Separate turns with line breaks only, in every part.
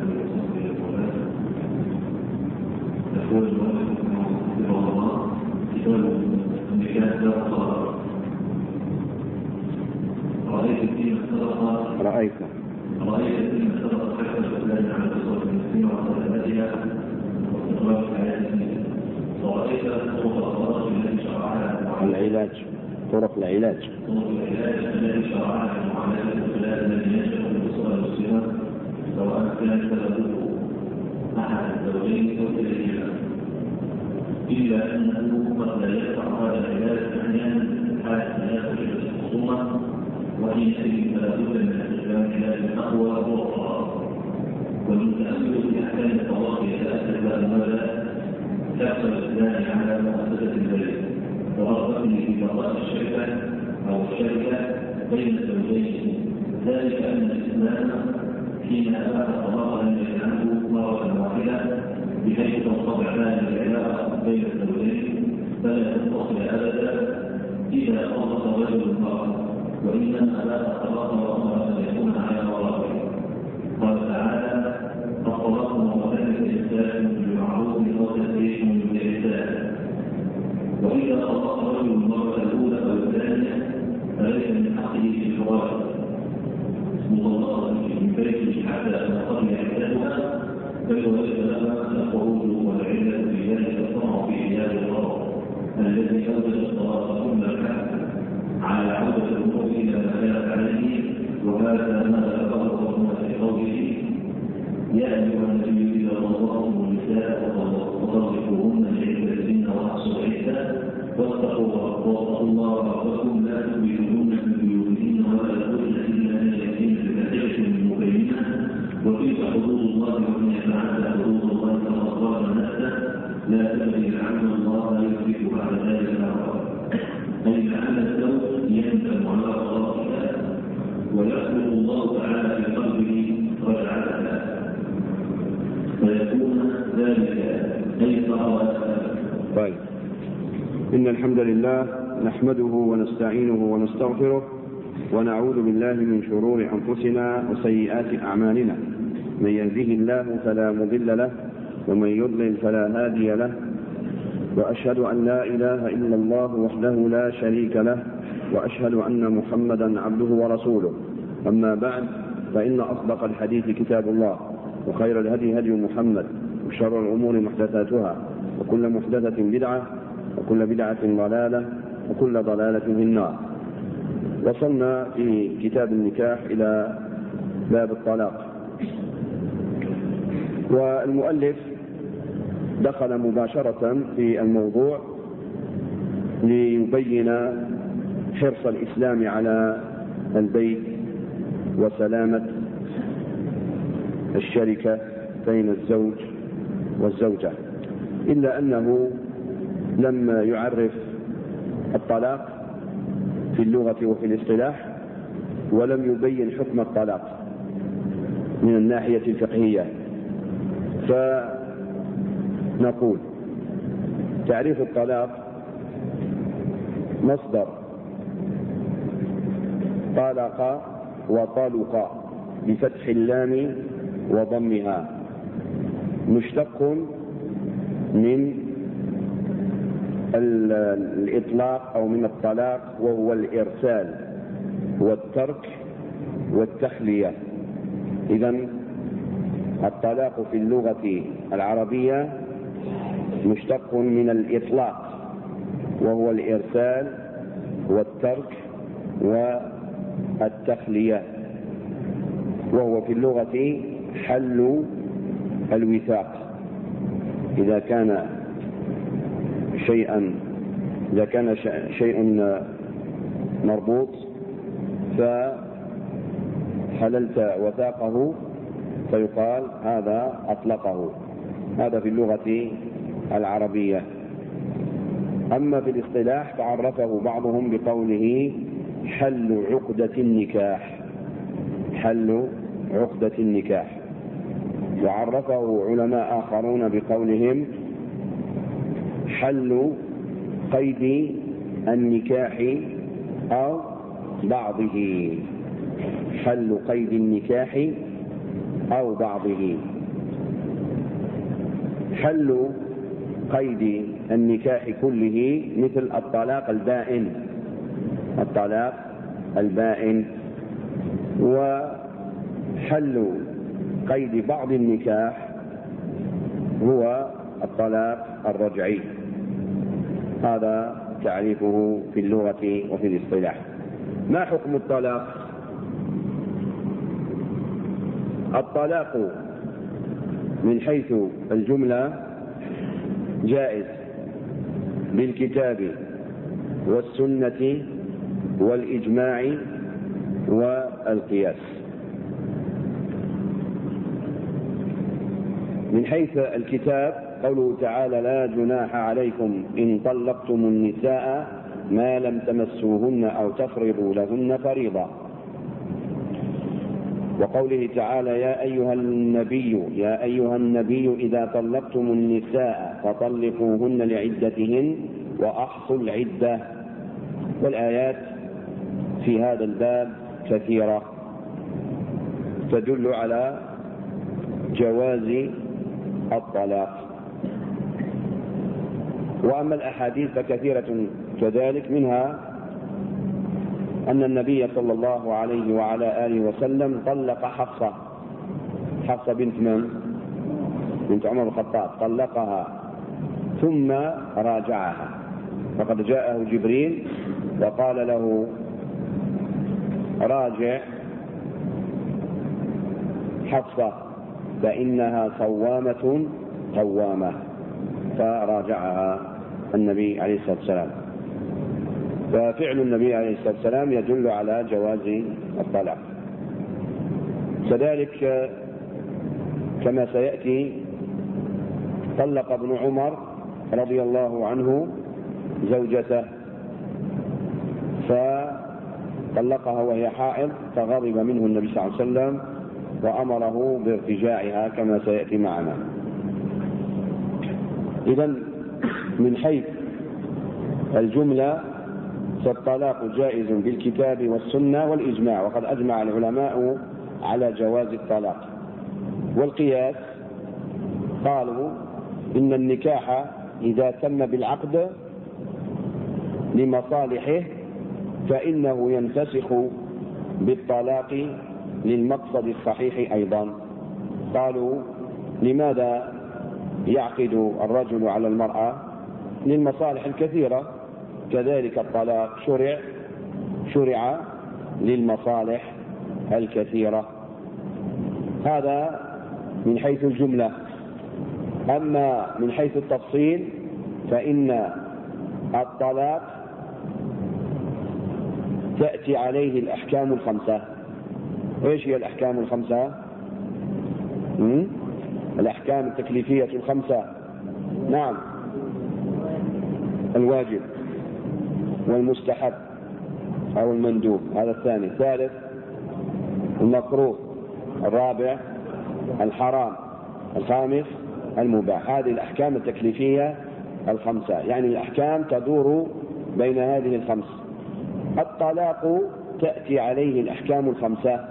يقول الله كتاب النكاح لا طهارة. رأيت فيما سبق
رأيت
فيما سبق حتى الإسلام على صوت المسلمين وصلاتها واستقرار الحياة الدينية. ورأيت طرق الصلاة التي شرعها
العلاج، طرق العلاج
التي شرعها معاملة الخلاف الذي ينشأ في الأسرة المسلمة، سواء كان سببه أحد الزوجين أو كلاهما، إلا أنه قد لا يقطع هذا العلاج أحيانا حتى يخرج الخصومة، وحينئذ فلا بد من استخدام علاج أقوى وأخرى. والمتأمل في أحكام الطلاق يتأكد أنه تحصل الثاني على مؤسسة البيت ورغبته في بقاء الشركة أو الشركة بين الزوجين، ذلك أن الإسلام حين أباح الطلاق لم يجعله مرة واحدة بحيث تنقطع هذه العلاقة بين الزوجين فلا تنفصل أبدا إذا طلق رجل المرأة، وإنما أباح الطلاق وأمر أن يكون على مراتب. قال تعالى: الطلاق مرتين فإمساك بالمعروف أو تسريح بإحسان. وإذا طلق رجل المرأة الأولى أو الثانية فليس من حقه إخراج مطلقة من بيته حتى تنقضي عدتها، بل وليس لها الخروج والعلة في ذلك الطمع في علاج المرض الذي أوجد الطلاق ثم الحث على عودة الأمور إلى ما كانت عليه. وهذا ما ذكره ربنا في قوله: يا أيها النبي إذا طلقتم النساء فطلقوهن لعدتهن وأحصوا العدة واتقوا الله ربكم لا تخرجوهن من بيوتهن ولا يخرجن إلا أن يأتين بفاحشة مبينة وتلك حدود الله ومن يتعدى حدود الله فقد ظلم نفسه لا تبغي لعل الله يدرك بعد ذلك أمرا. أي لعل الزوج يندم على طلاقها ويخلق الله تعالى في قلبه رجعتها فيكون ذلك أيسر.
طيب، إن الحمد لله نحمده ونستعينه ونستغفره ونعوذ بالله من شرور أنفسنا وسيئات أعمالنا. من يهده الله فلا مضل له ومن يضلل فلا هادي له، وأشهد أن لا إله إلا الله وحده لا شريك له، وأشهد أن محمدا عبده ورسوله. أما بعد، فإن أصدق الحديث كتاب الله، وخير الهدي هدي محمد، وشر الأمور محدثاتها، وكل محدثة بدعة، وكل بدعة ضلالة، وكل ضلالة في النار. وصلنا في كتاب النكاح إلى باب الطلاق، والمؤلف دخل مباشرة في الموضوع ليبين حرص الإسلام على البيت وسلامة الشركة بين الزوج والزوجة، إلا أنه لم يعرف الطلاق في اللغة وفي الاصطلاح، ولم يبين حكم الطلاق من الناحية الفقهية. فنقول: تعريف الطلاق مصدر طلق وطلق بفتح اللام وضمها، مشتق من الإطلاق أو من الطلاق، وهو الإرسال والترك والتخلية. إذن الطلاق في اللغة العربية مشتق من الإطلاق، وهو الإرسال والترك والتخلية، وهو في اللغة حل الوثاق. إذا كان شيء مربوط فحللت وثاقه فيقال هذا أطلقه. هذا في اللغة العربية. أما في الاصطلاح فعرفه بعضهم بقوله حل عقدة النكاح، حل عقدة النكاح. وعرفه علماء آخرون بقولهم حل قيد النكاح أو بعضه، حل قيد النكاح أو بعضه. حل قيد النكاح كله مثل الطلاق البائن، وحل قيد بعض النكاح هو الطلاق الرجعي. هذا تعريفه في اللغة وفي الاصطلاح. ما حكم الطلاق؟ الطلاق من حيث الجملة جائز بالكتاب والسنة والإجماع والقياس. من حيث الكتاب قوله تعالى: لا جناح عليكم إن طلقتم النساء ما لم تمسوهن أو تفرضوا لهن فريضة. وقوله تعالى: يا أيها النبي إذا طلقتم النساء فطلقوهن لعدتهن وأحصوا العدة. والآيات في هذا الباب كثيرة تدل على جواز الطلاق. وأما الأحاديث فكثيرة كذلك، منها أن النبي صلى الله عليه وعلى آله وسلم طلق حفصة بنت عمر الخطاب، طلقها ثم راجعها، فقد جاءه جبريل وقال له: راجع حفصة فإنها صوامة قوامة، فراجعها النبي عليه الصلاة والسلام. ففعل النبي عليه الصلاة والسلام يدل على جواز الطلاق. كذلك كما سيأتي طلق ابن عمر رضي الله عنه زوجته، فطلقها وهي حائض، فغضب منه النبي صلى الله عليه وسلم وأمره بارتجاعها كما سيأتي معنا. إذن من حيث الجملة فالطلاق جائز بالكتاب والسنة والإجماع، وقد أجمع العلماء على جواز الطلاق. والقياس قالوا إن النكاح إذا تم بالعقد لمصالحه فإنه ينفسخ بالطلاق للمقصد الصحيح أيضا. قالوا: لماذا يعقد الرجل على المرأة؟ للمصالح الكثيرة، كذلك الطلاق شرع للمصالح الكثيرة. هذا من حيث الجملة. أما من حيث التفصيل فإن الطلاق تأتي عليه الأحكام الخمسة. إيش هي الأحكام الخمسة؟ الأحكام التكليفية الخمسة. نعم: الواجب والمستحب أو المندوب، هذا الثاني. الثالث المكروه. الرابع الحرام. الخامس المباح. هذه الأحكام التكليفية الخمسة، يعني الأحكام تدور بين هذه الخمس. الطلاق تأتي عليه الأحكام الخمسة.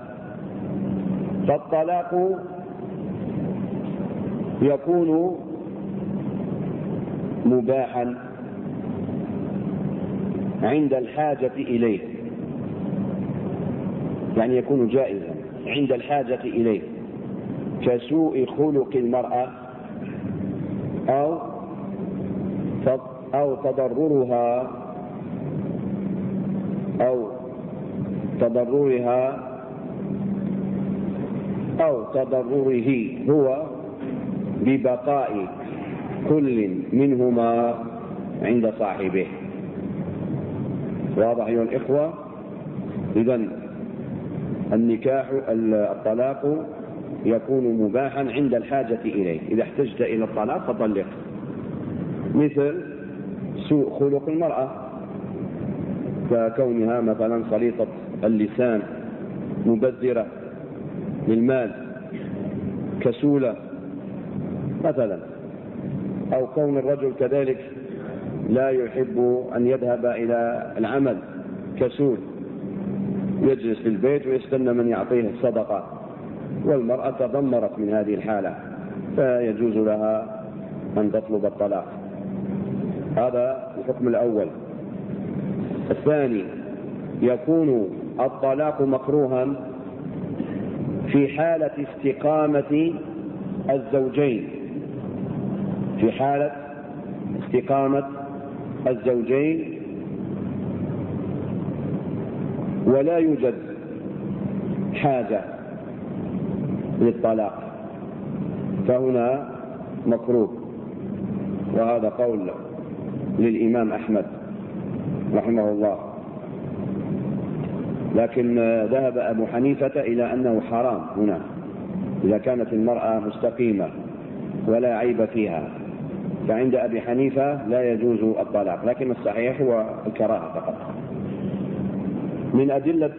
فالطلاق يكون مباحا عند الحاجة إليه، يعني يكون جائزا عند الحاجة إليه، كسوء خلق المرأة أو تضررها أو تضرره هو ببقاء كل منهما عند صاحبه. واضح أيها الإخوة؟ إذن الطلاق يكون مباحا عند الحاجة إليه. إذا احتجت إلى الطلاق فطلق، مثل سوء خلق المرأة، ككونها مثلا سليطة اللسان، مبذرة للمال، كسولة مثلا، أو كون الرجل كذلك لا يحب أن يذهب إلى العمل، كسول، يجلس في البيت ويستنى من يعطيه الصدقة، والمرأة تضمرت من هذه الحالة، فيجوز لها أن تطلب الطلاق. هذا الحكم الأول. الثاني، يكون الطلاق مكروها في حالة استقامة الزوجين، في حالة استقامة الزوجين ولا يوجد حاجة للطلاق، فهنا مكروه. وهذا قول للإمام أحمد رحمه الله، لكن ذهب أبو حنيفة إلى أنه حرام هنا إذا كانت المرأة مستقيمة ولا عيب فيها، فعند أبي حنيفة لا يجوز الطلاق، لكن الصحيح هو الكراهة فقط. من أدلة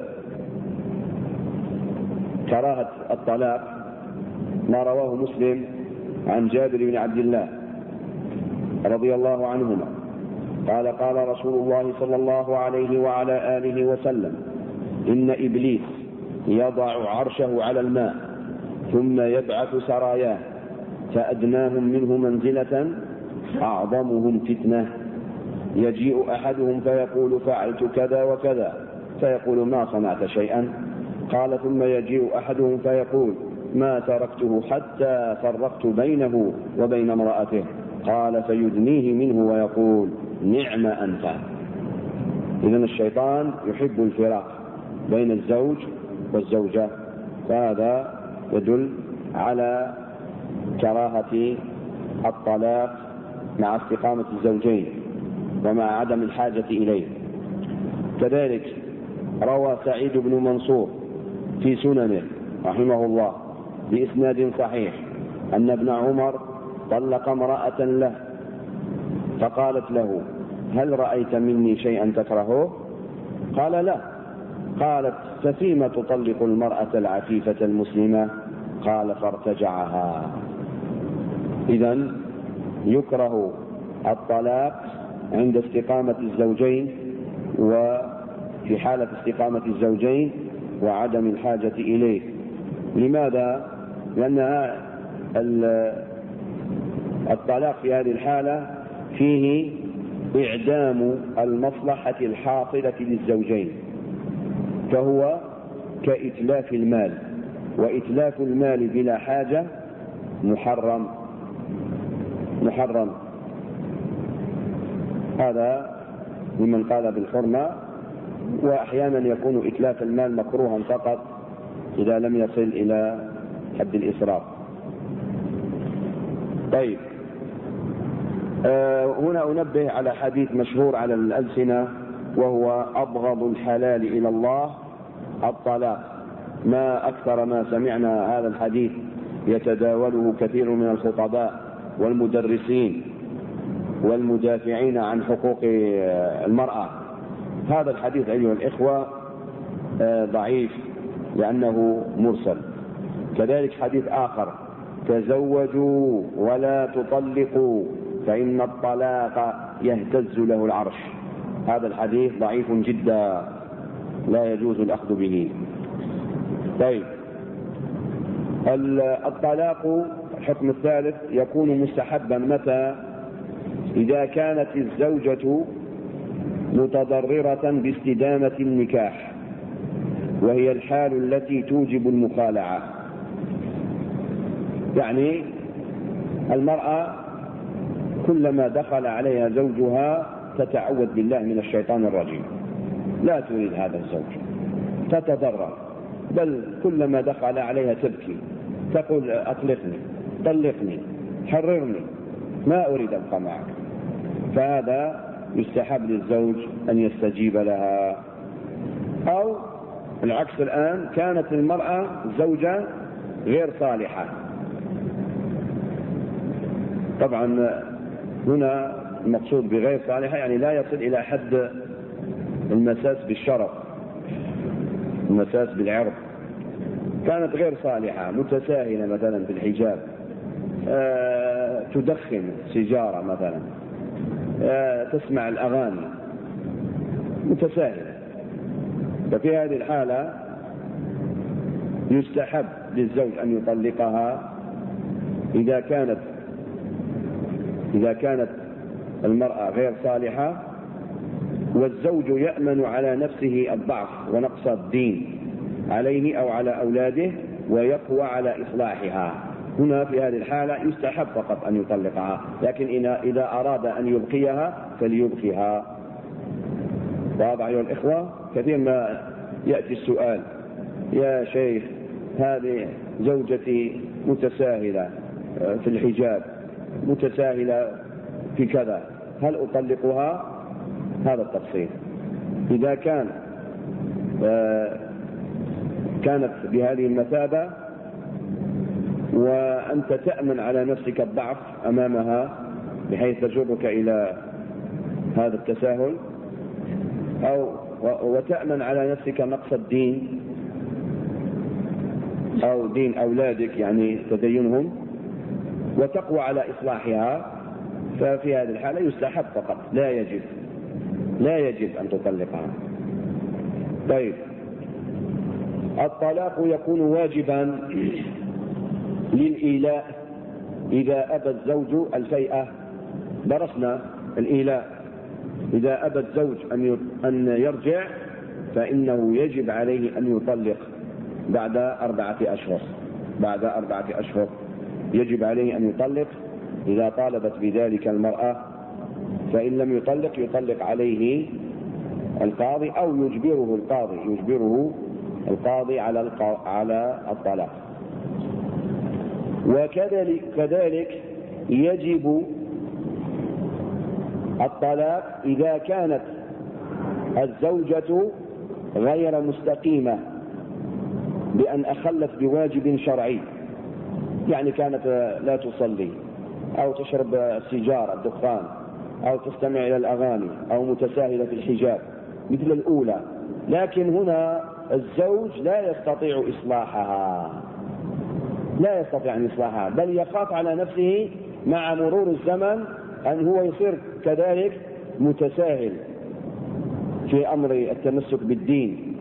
كراهة الطلاق ما رواه مسلم عن جابر بن عبد الله رضي الله عنهما قال: قال رسول الله صلى الله عليه وعلى آله وسلم: إن إبليس يضع عرشه على الماء ثم يبعث سراياه، فأدناهم منه منزلة أعظمهم فتنة، يجيء أحدهم فيقول: فعلت كذا وكذا، فيقول: ما صنعت شيئا. قال: ثم يجيء أحدهم فيقول: ما تركته حتى فرقت بينه وبين امرأته. قال: فيدنيه منه ويقول: نعم أنت. إذن الشيطان يحب الفراق بين الزوج والزوجة، فهذا يدل على كراهة الطلاق مع استقامة الزوجين ومع عدم الحاجة إليه. كذلك روى سعيد بن منصور في سننه رحمه الله بإسناد صحيح أن ابن عمر طلق امرأة له، فقالت له: هل رأيت مني شيئا تكرهه؟ قال: لا. قالت: ففيما تطلق المرأة العفيفة المسلمة؟ قال: فارتجعها. إذن يكره الطلاق عند استقامة الزوجين وفي حالة استقامة الزوجين وعدم الحاجة إليه. لماذا؟ لأن الطلاق في هذه الحالة فيه إعدام المصلحة الحاصلة للزوجين، فهو كإتلاف المال، وإتلاف المال بلا حاجة محرم. هذا لمن قال بالحرمة. وأحيانا يكون إتلاف المال مكروها فقط إذا لم يصل إلى حد الإسراف. طيب، هنا أنبه على حديث مشهور على الألسنة، وهو: أبغض الحلال إلى الله الطلاق. ما أكثر ما سمعنا هذا الحديث يتداوله كثير من الخطباء والمدرسين والمدافعين عن حقوق المرأة. هذا الحديث أيها الإخوة ضعيف لأنه مرسل. كذلك حديث آخر: تزوجوا ولا تطلقوا فإن الطلاق يهتز له العرش. هذا الحديث ضعيف جدا، لا يجوز الأخذ به. طيب، الطلاق الحكم الثالث يكون مستحبا متى؟ إذا كانت الزوجة متضررة باستدامة النكاح، وهي الحال التي توجب المخالعة. يعني المرأة كلما دخل عليها زوجها تتعوذ بالله من الشيطان الرجيم، لا تريد هذا الزوج، تتضرر، بل كلما دخل عليها تبكي، تقول: أطلقني، طلقني، حررني، ما أريد أبقى معك. فهذا يستحب للزوج أن يستجيب لها. أو العكس، الآن كانت المرأة زوجة غير صالحة. طبعا هنا المقصود بغير صالحة يعني لا يصل إلى حد المساس بالشرف، المساس بالعرض. كانت غير صالحة، متساهلة مثلا في الحجاب، تدخن سيجارة مثلا، تسمع الأغاني، متساهلة. ففي هذه الحالة يستحب للزوج أن يطلقها إذا كانت إذا كانت المرأة غير صالحة والزوج يأمن على نفسه الضعف ونقص الدين عليه أو على أولاده ويقوى على إصلاحها، هنا في هذه الحالة يستحب فقط أن يطلقها، لكن إذا أراد أن يبقيها فليبقيها. واضح أيها الإخوة؟ كثير ما يأتي السؤال: يا شيخ هذه زوجتي متساهلة في الحجاب، متساهلة في كذا، هل أطلقها؟ هذا التفصيل. إذا كانت بهذه المثابة وأنت تأمن على نفسك الضعف أمامها بحيث تجرك إلى هذا التساهل، وتأمن على نفسك نقص الدين أو دين أولادك يعني تدينهم، وتقوى على إصلاحها، ففي هذه الحالة يستحب فقط، لا يجب أن تطلقها. طيب، الطلاق يكون واجبا للإيلاء إذا أبى الزوج الفيئة. درسنا الإيلاء، إذا أبى الزوج أن يرجع فإنه يجب عليه أن يطلق بعد 4 أشهر. بعد 4 أشهر يجب عليه أن يطلق إذا طالبت بذلك المرأة، فإن لم يطلق عليه القاضي أو يجبره القاضي على الطلاق. وكذلك يجب الطلاق إذا كانت الزوجة غير مستقيمة بأن أخلت بواجب شرعي، يعني كانت لا تصلي أو تشرب السيجارة الدخان أو تستمع إلى الأغاني أو متساهلة في الحجاب مثل الأولى، لكن هنا الزوج لا يستطيع أن يصلحها، بل يخاف على نفسه مع مرور الزمن أن هو يصير كذلك متساهل في أمر التمسك بالدين،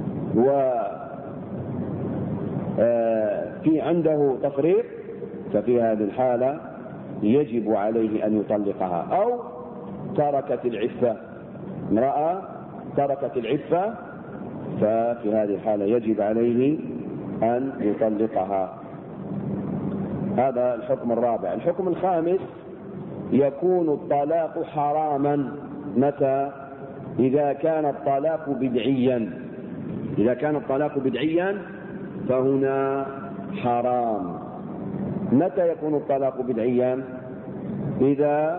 وفي عنده تفريط، ففي هذه الحالة يجب عليه أن يطلقها. أو تركت العفة، امرأة تركت العفة، ففي هذه الحالة يجب عليه أن يطلقها. هذا الحكم الرابع. الحكم الخامس: يكون الطلاق حراما. متى؟ إذا كان الطلاق بدعيا فهنا حرام. متى يكون الطلاق بدعيا؟ إذا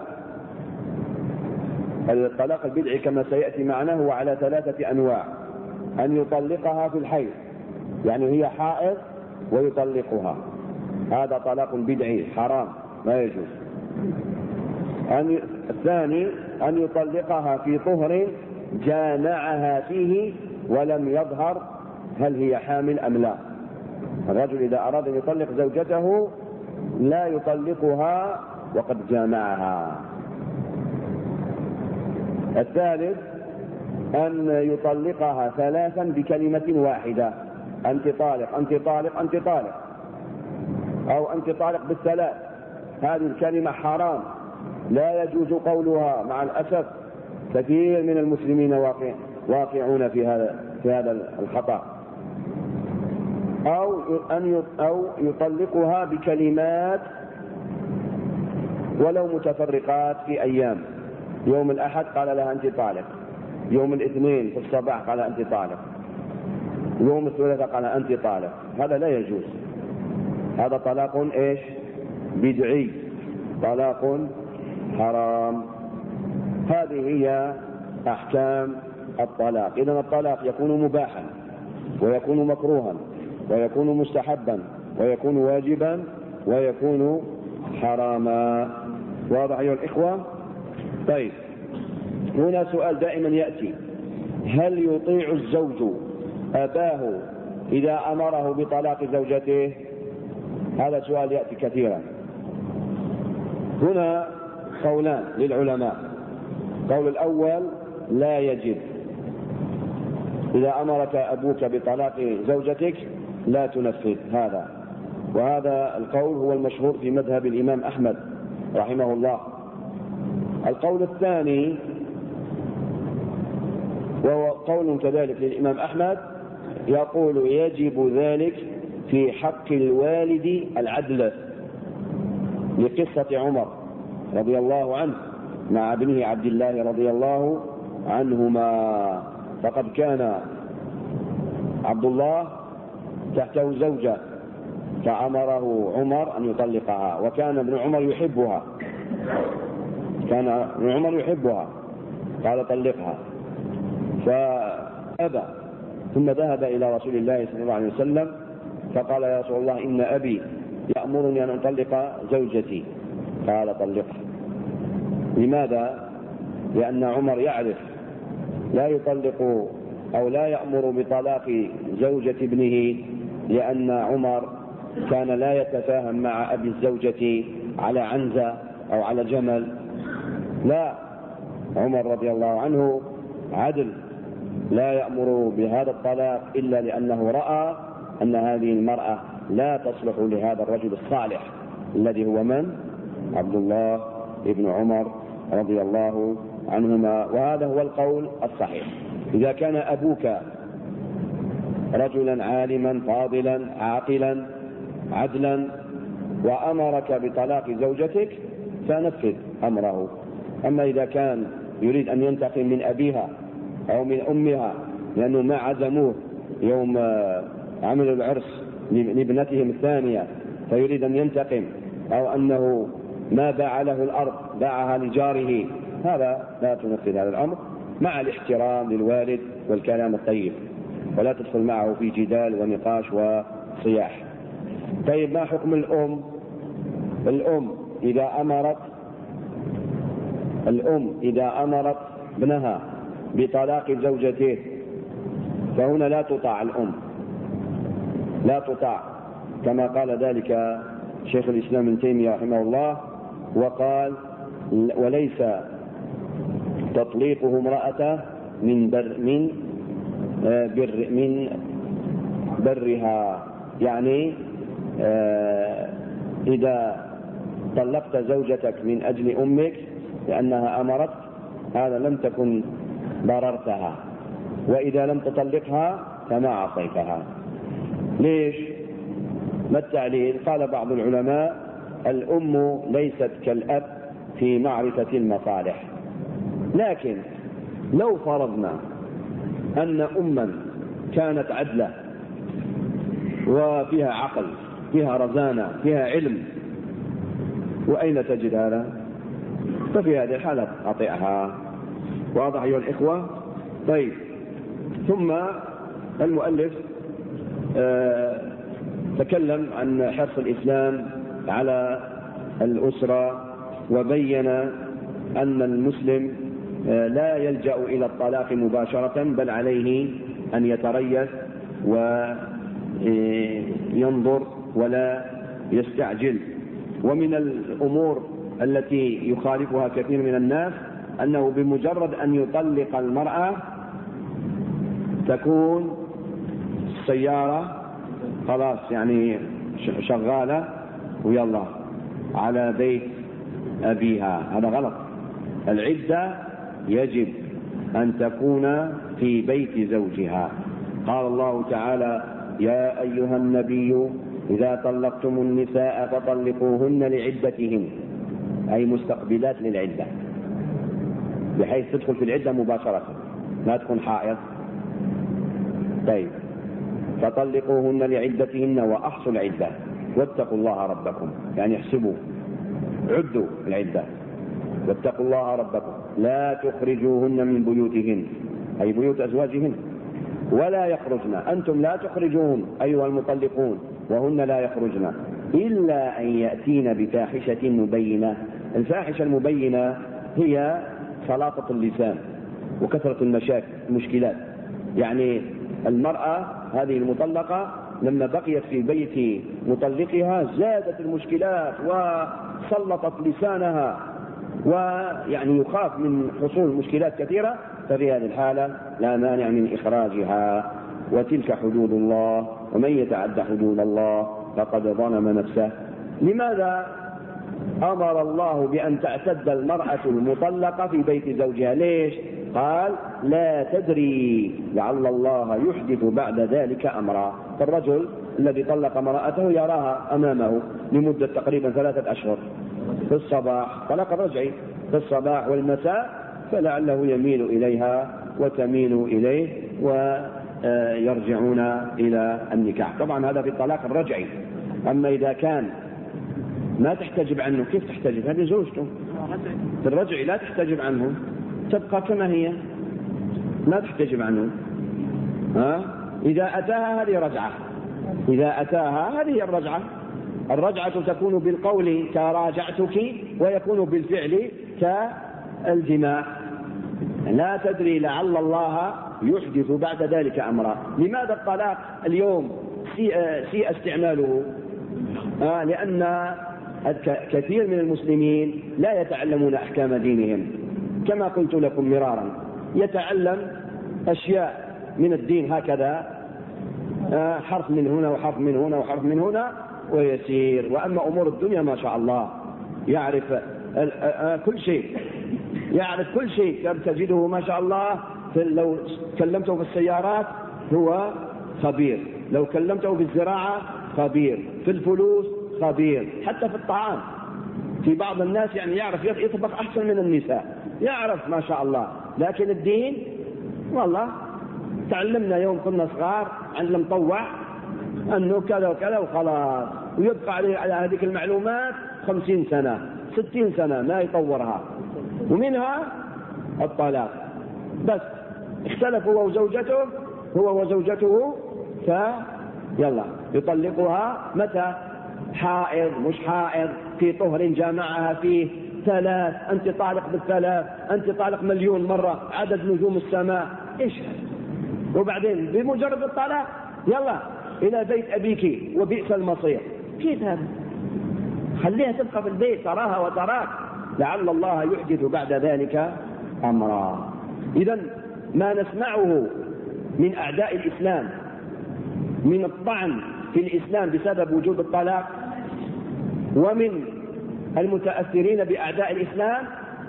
الطلاق البدعي كما سيأتي معنا هو على 3 أنواع: أن يطلقها في الحيض، يعني هي حائض ويطلقها، هذا طلاق بدعي حرام لا يجوز. الثاني أن يطلقها في طهر جامعها فيه ولم يظهر هل هي حامل أم لا. الرجل إذا أراد أن يطلق زوجته لا يطلقها وقد جامعها. الثالث أن يطلقها 3 بكلمة واحدة: أنت طالق، أنت طالق، أنت طالق، أو أنت طالق بال3. هذه الكلمة حرام لا يجوز قولها. مع الأسف كثير من المسلمين واقعون في هذا الخطأ. أو يطلقها بكلمات ولو متفرقات في أيام: يوم الأحد قال لها أنت طالق، يوم الاثنين في الصباح قال أنت طالق، يوم الثلاثاء قال أنت طالق. هذا لا يجوز، هذا طلاق بدعي، طلاق حرام. هذه هي أحكام الطلاق. إذن الطلاق يكون مباحا ويكون مكروها ويكون مستحبا ويكون واجبا ويكون حراما. واضح أيها الإخوة؟ طيب، هنا سؤال دائما يأتي: هل يطيع الزوج أباه إذا أمره بطلاق زوجته؟ هذا سؤال يأتي كثيرا. هنا قولان للعلماء: قول الأول لا يجب، إذا أمرك أبوك بطلاق زوجتك لا تنفذ هذا، وهذا القول هو المشهور في مذهب الإمام أحمد رحمه الله، القول الثاني وهو قول كذلك للإمام أحمد، يقول يجب ذلك في حق الوالد العدل، لقصة عمر رضي الله عنه مع ابنه عبد الله رضي الله عنهما. فقد كان عبد الله تحته زوجة فأمره عمر أن يطلقها، وكان ابن عمر يحبها، قال طلقها، فأبى، ثم ذهب إلى رسول الله صلى الله عليه وسلم فقال يا رسول الله إن أبي يأمرني أن أطلق زوجتي، قال طلقها. لماذا؟ لأن عمر يعرف لا يطلق أو لا يأمر بطلاق زوجة ابنه، لأن عمر كان لا يتفاهم مع أبي الزوجة على عنزة أو على جمل، لا، عمر رضي الله عنه عدل، لا يأمر بهذا الطلاق إلا لأنه رأى أن هذه المرأة لا تصلح لهذا الرجل الصالح الذي هو من؟ عبد الله ابن عمر رضي الله عنهما. وهذا هو القول الصحيح. إذا كان أبوك رجلا عالما فاضلا عاقلا عدلا وأمرك بطلاق زوجتك فنفذ أمره. أما إذا كان يريد أن ينتقم من أبيها أو من أمها لأنه ما عزموه يوم عملوا العرس لابنتهم الثانية فيريد أن ينتقم، أو أنه ما باع له الأرض باعها لجاره، هذا لا تنفذ هذا الأمر، مع الاحترام للوالد والكلام الطيب، ولا تدخل معه في جدال ونقاش وصياح. طيب، ما حكم الأم؟ الأم إذا أمرت ابنها بطلاق زوجته فهنا لا تطاع الأم، لا تطاع، كما قال ذلك شيخ الإسلام ابن تيمية رحمه الله، وقال وليس تطليقه امرأته من برها، يعني إذا طلقت زوجتك من أجل أمك لأنها أمرت، هذا لم تكن ضررتها، وإذا لم تطلقها فما عصيتها. ليش؟ ما التعليل؟ قال بعض العلماء الأم ليست كالأب في معرفة المصالح، لكن لو فرضنا أن أما كانت عدلة وفيها عقل، فيها رزانة، فيها علم، وأين تجد هذا؟ ففي هذه الحالة أطيعها. واضح أيها الإخوة؟ طيب، ثم المؤلف تكلم عن حرص الإسلام على الأسرة، وبين أن المسلم لا يلجأ إلى الطلاق مباشرة، بل عليه أن يتريث وينظر ولا يستعجل. ومن الأمور التي يخالفها كثير من الناس أنه بمجرد أن يطلق المرأة تكون السيارة خلاص يعني شغالة ويلا على بيت أبيها، هذا غلط. العدة يجب أن تكون في بيت زوجها. قال الله تعالى يا أيها النبي إذا طلقتم النساء فطلقوهن لعدتهن، أي مستقبلات للعدة، بحيث تدخل في العدة مباشرة، لا تكون حائض. طيب، فطلقوهن لعدتهن وأحصوا العدة واتقوا الله ربكم، يعني احسبوا، عدوا العدة، واتقوا الله ربكم لا تخرجوهن من بيوتهن، أي بيوت أزواجهن، ولا يخرجن، أنتم لا تخرجوهن أيها المطلقون وهن لا يخرجن إلا أن يأتين بفاحشة مبينة. الفاحشة المبينة هي سلاطة اللسان وكثرة المشكلات. يعني المرأة هذه المطلقة لما بقيت في بيت مطلقها زادت المشكلات وسلطت لسانها، ويعني يخاف من حصول مشكلات كثيرة، ففي هذه الحالة لا مانع من إخراجها. وتلك حدود الله ومن يتعد حدود الله فقد ظلم نفسه. لماذا أمر الله بأن تعتد المرأة المطلقة في بيت زوجها. ليش؟ قال لا تدري لعل الله يحدث بعد ذلك أمرا. فالرجل الذي طلق امرأته يراها أمامه لمدة تقريبا 3 أشهر في الصباح، طلاق رجعي في الصباح والمساء، فلعله يميل إليها وتميل إليه ويرجعون إلى النكاح. طبعا هذا في الطلاق الرجعي. أما إذا كان ما تحتجب عنه، كيف تحتجب؟ هذه زوجته. في الرجعي لا تحتجب عنه، تبقى كما هي، لا تحتجب عنه. إذا أتاها هذه رجعة، إذا أتاها هذه الرجعة. الرجعة تكون بالقول كراجعتك، ويكون بالفعل كالجماع. لا تدري لعل الله يحدث بعد ذلك أمرا. لماذا الطلاق اليوم سيء استعماله؟ لأن كثير من المسلمين لا يتعلمون أحكام دينهم، كما قلت لكم مرارا، يتعلم أشياء من الدين هكذا، حرف من هنا وحرف من هنا وحرف من هنا ويسير. وأما أمور الدنيا ما شاء الله يعرف كل شيء، يعرف كل شيء، تجده ما شاء الله. لو كلمته في السيارات هو خبير، لو كلمته في الزراعة خبير، في الفلوس خبير، حتى في الطعام. في بعض الناس يعني يعرف يطبخ أحسن من النساء، يعرف ما شاء الله. لكن الدين والله تعلمنا يوم كنا صغار عند المطوع أنه كذا وكذا وخلاص، ويبقى على هذه المعلومات 50 سنة 60 سنة ما يطورها. ومنها الطلاق، بس اختلف هو وزوجته فيلا يطلقها متى؟ حائض مش حائض، في طهر جامعها فيه 3، أنت طالق بال3، أنت طالق مليون مرة، عدد نجوم السماء، إيش؟ وبعدين بمجرد الطلاق يلا إلى بيت أبيك وبئس المصير. كيف هذا؟ خليها تبقى في البيت، تراها وتراك، لعل الله يحدث بعد ذلك أمرا. إذن ما نسمعه من أعداء الإسلام من الطعن في الإسلام بسبب وجود الطلاق، ومن المتأثرين بأعداء الإسلام،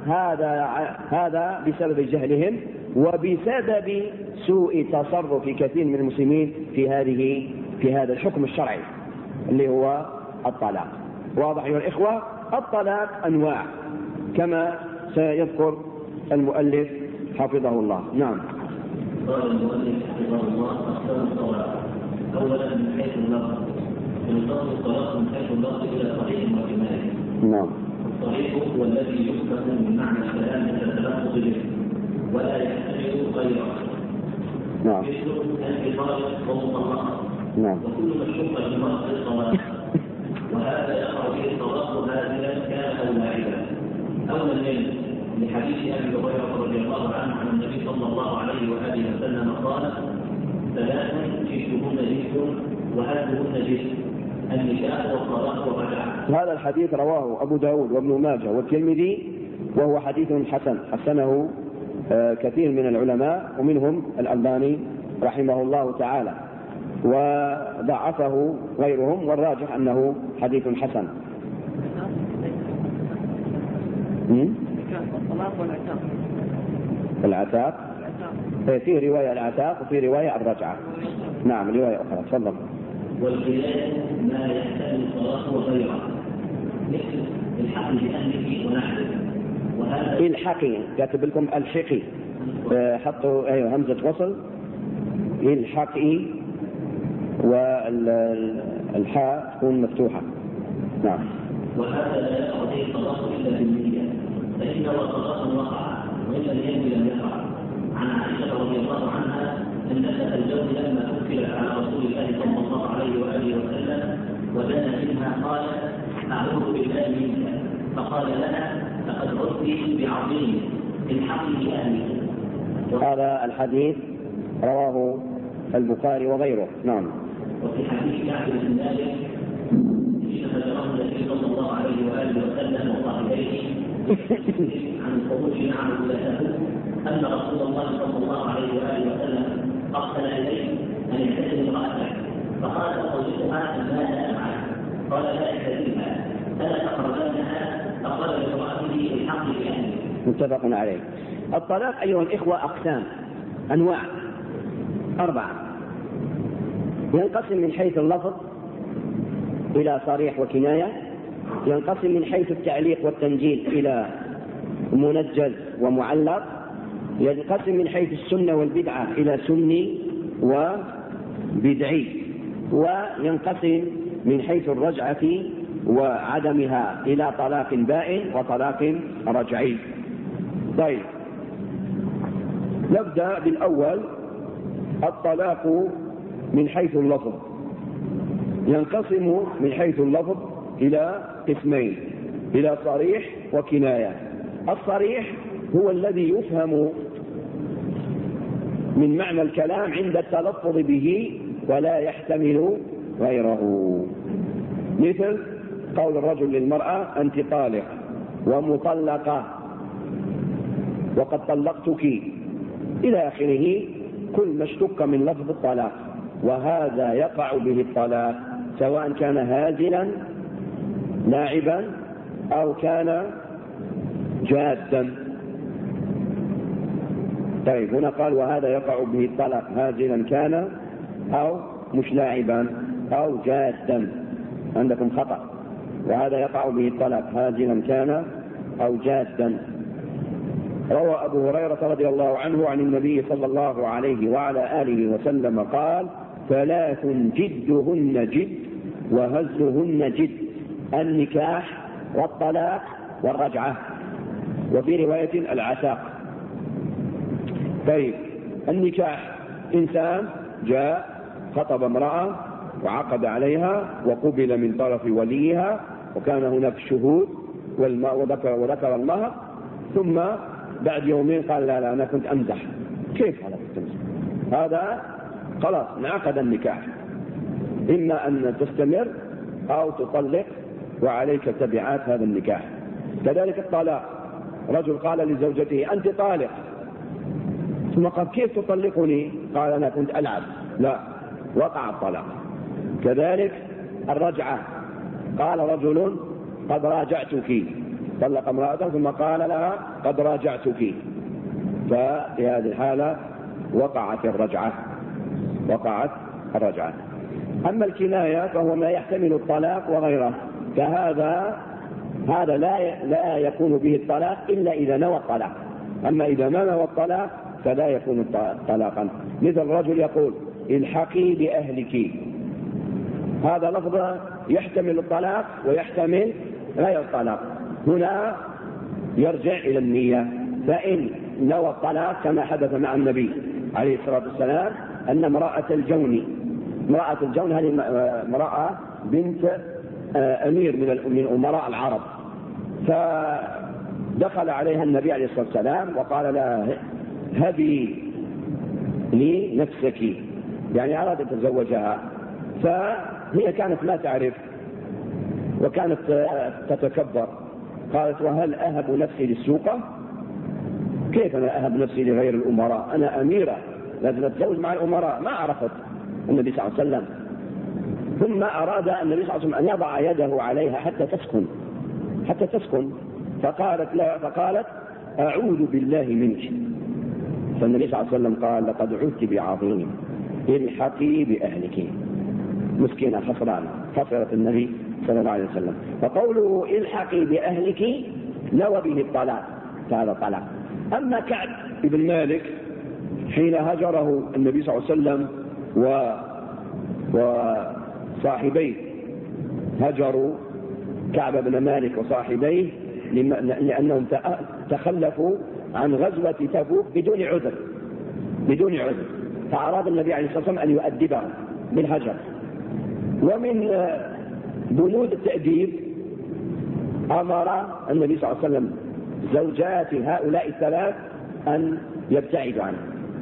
هذا بسبب جهلهم وبسبب سوء تصرف كثير من المسلمين في هذا الحكم الشرعي اللي هو الطلاق. واضح أيها الإخوة؟ الطلاق أنواع كما سيذكر المؤلف حفظه الله. نعم.
قال المؤلف حفظه الله: أقسام الطلاق. أولا من حيث اللفظ، ينقسم الطلاق من حيث اللفظ إلى صحيح وكمال.
نعم.
الصحيح هو الذي يفهم من معنى الكلام مثل التلفظ به ولا يحتمل غيره.
نعم.
مثل أنت طالق ومطلقة.
نعم.
وكل مشروع بمرأة الطلاق، وهذا يقع به الطلاق هازلا كان أو لاعبا. أولا منه لحديث أبي هريرة رضي الله عنه عن النبي صلى الله عليه وآله وسلم قال: 3 جئتهن جئت وهزهن جئت، النكاح والطلاق والرجعة.
هذا الحديث رواه أبو داود وابن ماجه والترمذي، وهو حديث حسن، حسنه كثير من العلماء ومنهم الألباني رحمه الله تعالى، وضعفه غيرهم، والراجح أنه حديث حسن. العتاق في رواية العتاق وفي رواية الرجعة. نعم، رواية أخرى. تفضل.
والخلاف ما يحتمل الطلاق وغيره، مثل الحق بأهله ونحله. وهذا
الحقي، كاتب لكم الحقي، حطوا أيوه همزة وصل، الحقي والحاء تكون مفتوحة. نعم.
وهذا لا يقع به الطلاق إلا بالنية، فإن الطلاق وقع وإن النية لم يقع. عن عائشة رضي الله عنها أنها الزوج لما أكلت على رسول الله صلى الله عليه وآله وسلم ودنا منها قال: أعوذ بالله منك، فقال لها: لقد عدت بعظيم الحق بأهله.
هذا الحديث رواه البخاري وغيره. نعم.
وفي حديث كعب بن مالك حين هجره النبي صلى الله عليه وآله وسلم وصاحبيه عن الخروج مع ولده أن رسول الله صلى الله عليه وآله وسلم أرسل إليه أن يعتزل امرأته، فقال: أطلقها أم ماذا أفعل؟ قال: لا اعتزلها، فلا تقربنها
متفق عليه. الطلاق أيها الإخوة أقسام، أنواع 4. ينقسم من حيث اللفظ إلى صريح وكناية، ينقسم من حيث التعليق والتنجيل إلى منجز ومعلق، ينقسم من حيث السنة والبدعة إلى سني وبدعي، وينقسم من حيث الرجعة وعدمها إلى طلاق بائن وطلاق رجعي. طيب، نبدأ بالأول، الطلاق من حيث اللفظ. ينقسم من حيث اللفظ إلى قسمين، إلى صريح وكناية. الصريح هو الذي يفهم من معنى الكلام عند التلفظ به ولا يحتمل غيره، مثل قول الرجل للمرأة أنت طالق ومطلقة وقد طلقتك إلى آخره، كل ما اشتق من لفظ الطلاق، وهذا يقع به الطلاق سواء كان هازلا لاعبا أو كان جادا. طيب، هنا قال وهذا يقع به الطلاق هازلا كان أو مش لاعبا أو جادا، عندكم خطأ، وهذا يقع به الطلاق هازلا كان أو جادا. روى أبو هريرة رضي الله عنه عن النبي صلى الله عليه وعلى آله وسلم قال 3 جدهن جد وهزلهن جد: النكاح والطلاق والرجعة، وفي رواية العتاق. طيب، النكاح إنسان جاء خطب امرأة وعقد عليها وقبل من طرف وليها وكان هناك شهود وذكر المهر، ثم بعد يومين قال لا أنا كنت أمزح. كيف هذا؟ خلاص انعقد النكاح، إما أن تستمر أو تطلق وعليك تبعات هذا النكاح. كذلك الطلاق، رجل قال لزوجته أنت طالق، ثم قال كيف تطلقني؟ قال أنا كنت ألعب. لا، وقع الطلاق. كذلك الرجعة، قال رجل قد راجعتك، طلق امرأته ثم قال لها قد راجعتك، ففي هذه الحالة وقعت الرجعة. أما الكناية فهو ما يحتمل الطلاق وغيره، فهذا لا يكون به الطلاق إلا إذا نوى الطلاق، أما إذا ما نوى الطلاق فلا يكون طلاقا. مثل الرجل يقول الحقي بأهلك، هذا لفظ يحتمل الطلاق ويحتمل غير الطلاق. هنا يرجع إلى النية، فإن نوى الطلاق كما حدث مع النبي عليه الصلاة والسلام أن امرأة الجون هذه امرأة بنت أمير من أمراء العرب، فدخل عليها النبي عليه الصلاة والسلام وقال لها هبي لي نفسك، يعني أراد أن تتزوجها، فهي كانت لا تعرف وكانت تتكبر، قالت وهل أهب نفسي للسوقة؟ كيف أنا أهب نفسي لغير الأمراء؟ أنا أميرة لازم أتزوج مع الأمراء. ما عرفت النبي صلى الله عليه وسلم، ثم أراد النبي صلى الله عليه وسلم أن يضع يده عليها حتى تسكن، فقالت أعوذ بالله منك، فالنبي صلى الله عليه وسلم قال لقد عدت بعظيم، الحقي بأهلك. مسكينة خسرت النبي صلى الله عليه وسلم. فقوله الحقي بأهلك نوى به الطلاق، هذا طلاق. أما كعب بن مالك حين هجره النبي صلى الله عليه وسلم وصاحبيه، هجروا كعب بن مالك وصاحبيه لأنهم تخلفوا عن غزوة تبوك بدون عذر، فأراد النبي عليه الصلاة والسلام أن يؤدبهم بالهجر. ومن بنود التأديب أمر النبي صلى الله عليه وسلم زوجات هؤلاء الثلاث أن يبتعدوا عنه.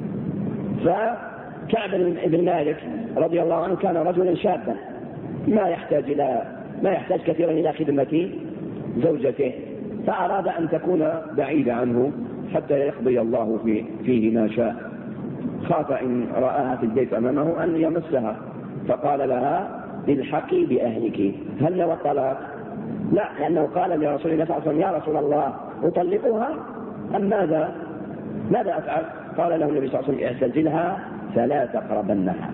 فكعب بن مالك رضي الله عنه كان رجلا شابا ما يحتاج كثيرا إلى خدمة زوجته، فأراد أن تكون بعيدة عنه حتى يقضي الله فيه ما شاء. خاف إن رآها في البيت أمامه أن يمسها، فقال لها الحقي بأهلك. هل نوى الطلاق؟ لا، لأنه قال لرسول الله صلى الله عليه وسلم يا رسول الله أطلقها أم ماذا أفعل؟ قال له النبي صلى الله عليه وسلم اعتزلها فلا تقربنها.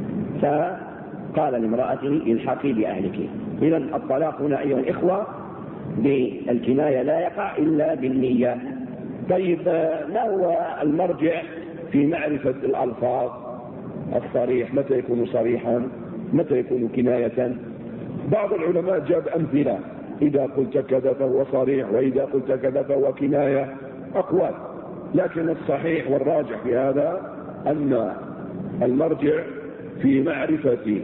فقال لامرأته الحقي بأهلك. إذا الطلاق هنا أيها الإخوة بالكناية لا يقع إلا بالنية. طيب ما هو المرجع في معرفة الألفاظ الصريح؟ متى يكون صريحا؟ متى يكون كناية؟ بعض العلماء جاب أمثلة، إذا قلت كذا فهو صريح، وإذا قلت كذا فهو كناية، أقوال. لكن الصحيح والراجح في هذا أن المرجع في معرفة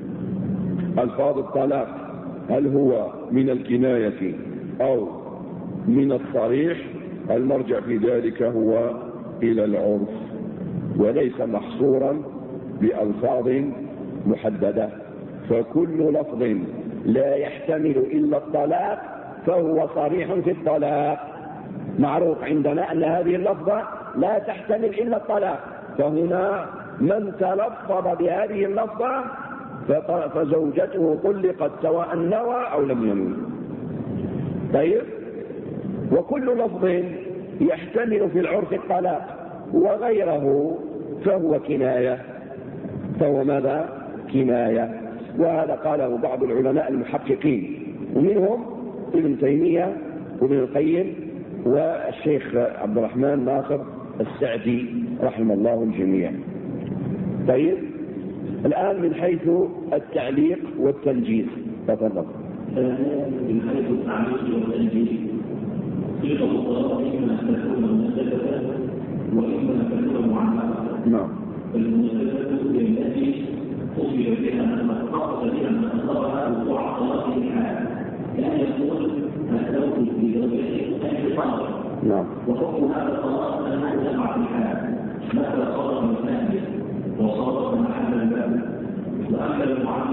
ألفاظ الطلاق هل هو من الكناية أو من الصريح، المرجع في ذلك هو إلى العرف وليس محصورا بألفاظ محددة. فكل لفظ لا يحتمل إلا الطلاق فهو صريح في الطلاق. معروف عندنا أن هذه اللفظة لا تحتمل إلا الطلاق، فهنا من تلفظ بهذه اللفظة فزوجته طلقت سواء نوى أو لم ينوي. طيب، وكل لفظ يحتمل في العرف الطلاق وغيره فهو كناية، فهو ماذا؟ كناية. وهذا قاله بعض العلماء المحققين، ومنهم ابن تيمية وابن القيم والشيخ عبد الرحمن ناصر السعدي رحمه الله الجميع. طيب، الآن من حيث التعليق والتنجيز تفضل.
من حيث التعليق والتنجيز صيغة الطلاق إما أن تكون مناسبة وإما أن تكون معلقة.
نعم.
المناسبة هي التي قصد بها أن تقصد بها أن أثرها وقوع الطلاق في الحال، كأن يقول الزوج في زوجته أي طلاق.
نعم.
وحكم هذا الطلاق أنه يقع في الحال متى صار مثالي وصار محل الباب. وأما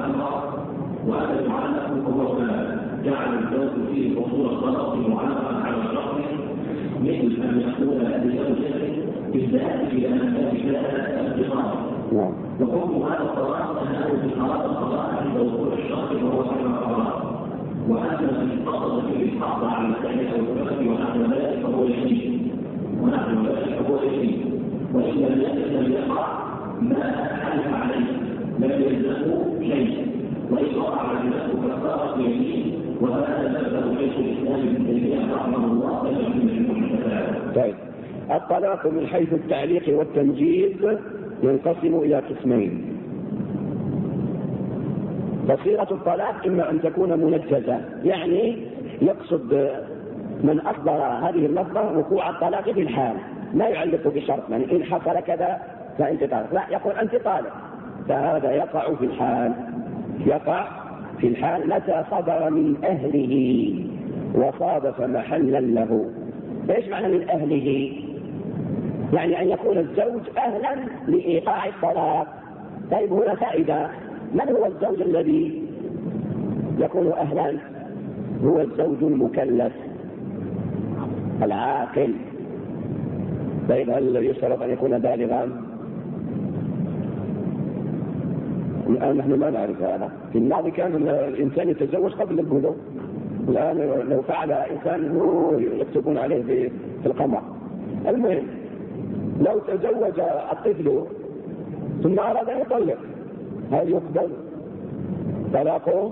المعلق فهو ما جعل الزوج فيه حصول الطلاق معلقا على الشخص، مثل أن يقول لزوجته بالذات إلى أن ذلك الانتقام. وحكم هذا الطلاق أنه بحرام الطلاق عند وصول الشخص وهو كما الطلاق، وأن من اقتصد فيه الحظ على الثاني أو الثالث ونحو ذلك فهو يمين، وإن لم يقع ما حلف عليه لم يلزمه شيء، وإن وقع لنفسه فصارت يمين، وهذا مذهب شيخ الإسلام ابن تيمية رحمه الله
طيب، الطلاق من حيث التعليق والتنجيز ينقسم إلى قسمين. فصيغة الطلاق إما أن تكون منجزة، يعني يقصد من أصدر هذه اللفظة وقوع الطلاق في الحال، لا يعلق بشرط، يعني إن حصل كذا فأنت طالق، لا، يقول أنت طالق، فهذا يقع في الحال متى صدر من أهله وصادف محلا له. إيش معنى من أهله؟ يعني أن يكون الزوج أهلا لإيقاع الطلاق. طيب، هنا فائدة، من هو الزوج الذي يكون أهلا؟ هو الزوج المكلف العاقل. طيب، هل يشترط أن يكون بالغا؟ الآن نحن ما نعرف هذا. في الماضي كان الإنسان يتزوج قبل البلوغ، الآن لو فعل إنسان يكتبون عليه في القمر. المهم، لو تزوج الطفل ثم أراد أن يطلق، هل يقبل طلاقه؟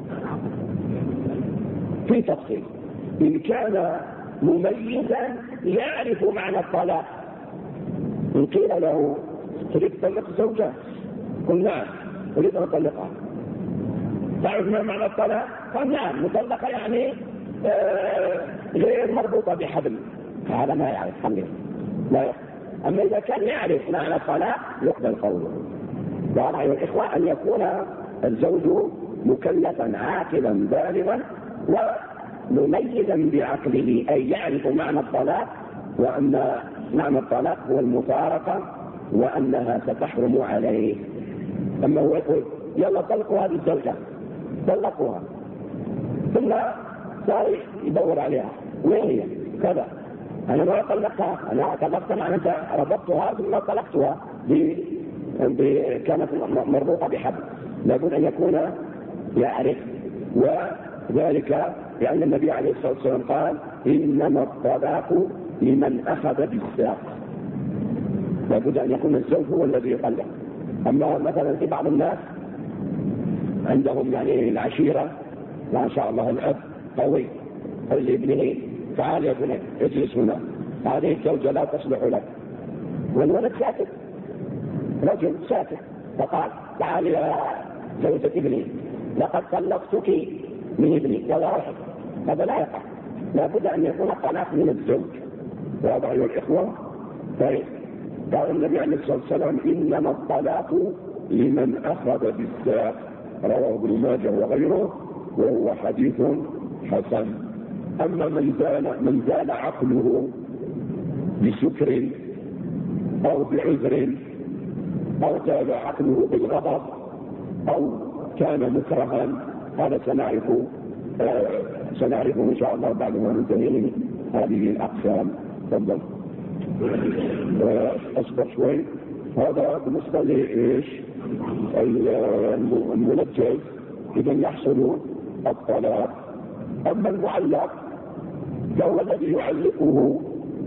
في تفصيل. إن كان مميزا يعرف معنى الطلاق، إن قيل له تريد تطلق زوجة، قل نعم أريد أن أطلقها، تعرف ما معنى الطلاق؟ قال نعم، مطلقة يعني غير مربوطة بحبل، فهذا ما يعرف حمله لا يقبل. أما إذا كان يعرف معنى الطلاق يقبل قوله. وأرى أيها الإخوة أن يكون الزوج مكلفا عاقلا بالغا ومميزا بعقله، أي يعرف معنى الطلاق، وأن معنى الطلاق هو المفارقة وأنها ستحرم عليه. أما هو يقول يلا طلقوا هذه الزوجة، طلقوها، ثم صار يدور عليها، وين هي كذا، أنا ما طلقتها، أنا طلقتها، أنا ربطتها ثم طلقتها، كانت مربوطة بحبل. لابد أن يكون يعرف، وذلك لأن النبي عليه الصلاة والسلام قال إنما الطلاق لمن أخذ بالساق، لابد أن يكون الزوج هو الذي يطلق. أما مثلا في بعض الناس عندهم يعني العشيرة ما شاء الله الأب قوي قال لابنه تعال يا ابني اجلس هنا، هذه الزوجة لا تصلح لك، والولد ساكت، رجل ساكت، فقال تعال يا زوجة ابني لقد طلقتك من ابني ولا واحد، هذا لا يقع، لابد أن يكون الطلاق من الزوج. واضح أيها الإخوة؟ طيب قال النبي عليه الصلاة والسلام إنما الطلاق لمن أخذ بالساق، رواه ابن ماجه وغيره وهو حديث حسن. أما من زال عقله بسكر أو بعذر أو زال عقله بالغضب أو كان مكرها، هذا سنعرفه إن شاء الله بعد ما ننتهي من هذه الأقسام. تفضل أصبر شوي. هذا بالنسبة لإيش المنجز، إذا يحصل الطلاق. أما المعلق فهو الذي يعلقه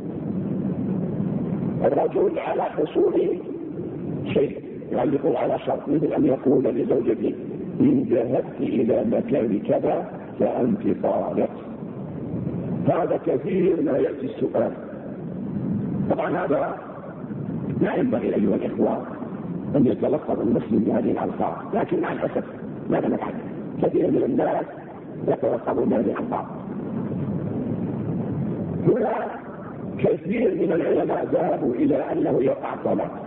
الرجل على حصول شيء، يعلقه على شرط، مثل أن يقول لزوجته إن ذهبت إلى مكان كذا فأنت طالق. هذا كثير ما يأتي السؤال. طبعا هذا لا ينبغي أيها الإخوة أن يتلقى المسلم بهذه الألفاظ، لكن مع الأسف ماذا نفعل؟ كثير من الناس يتلقون بهذه الألفاظ. هنا كثير من العلماء ذهبوا إلى أنه يقع الطلاق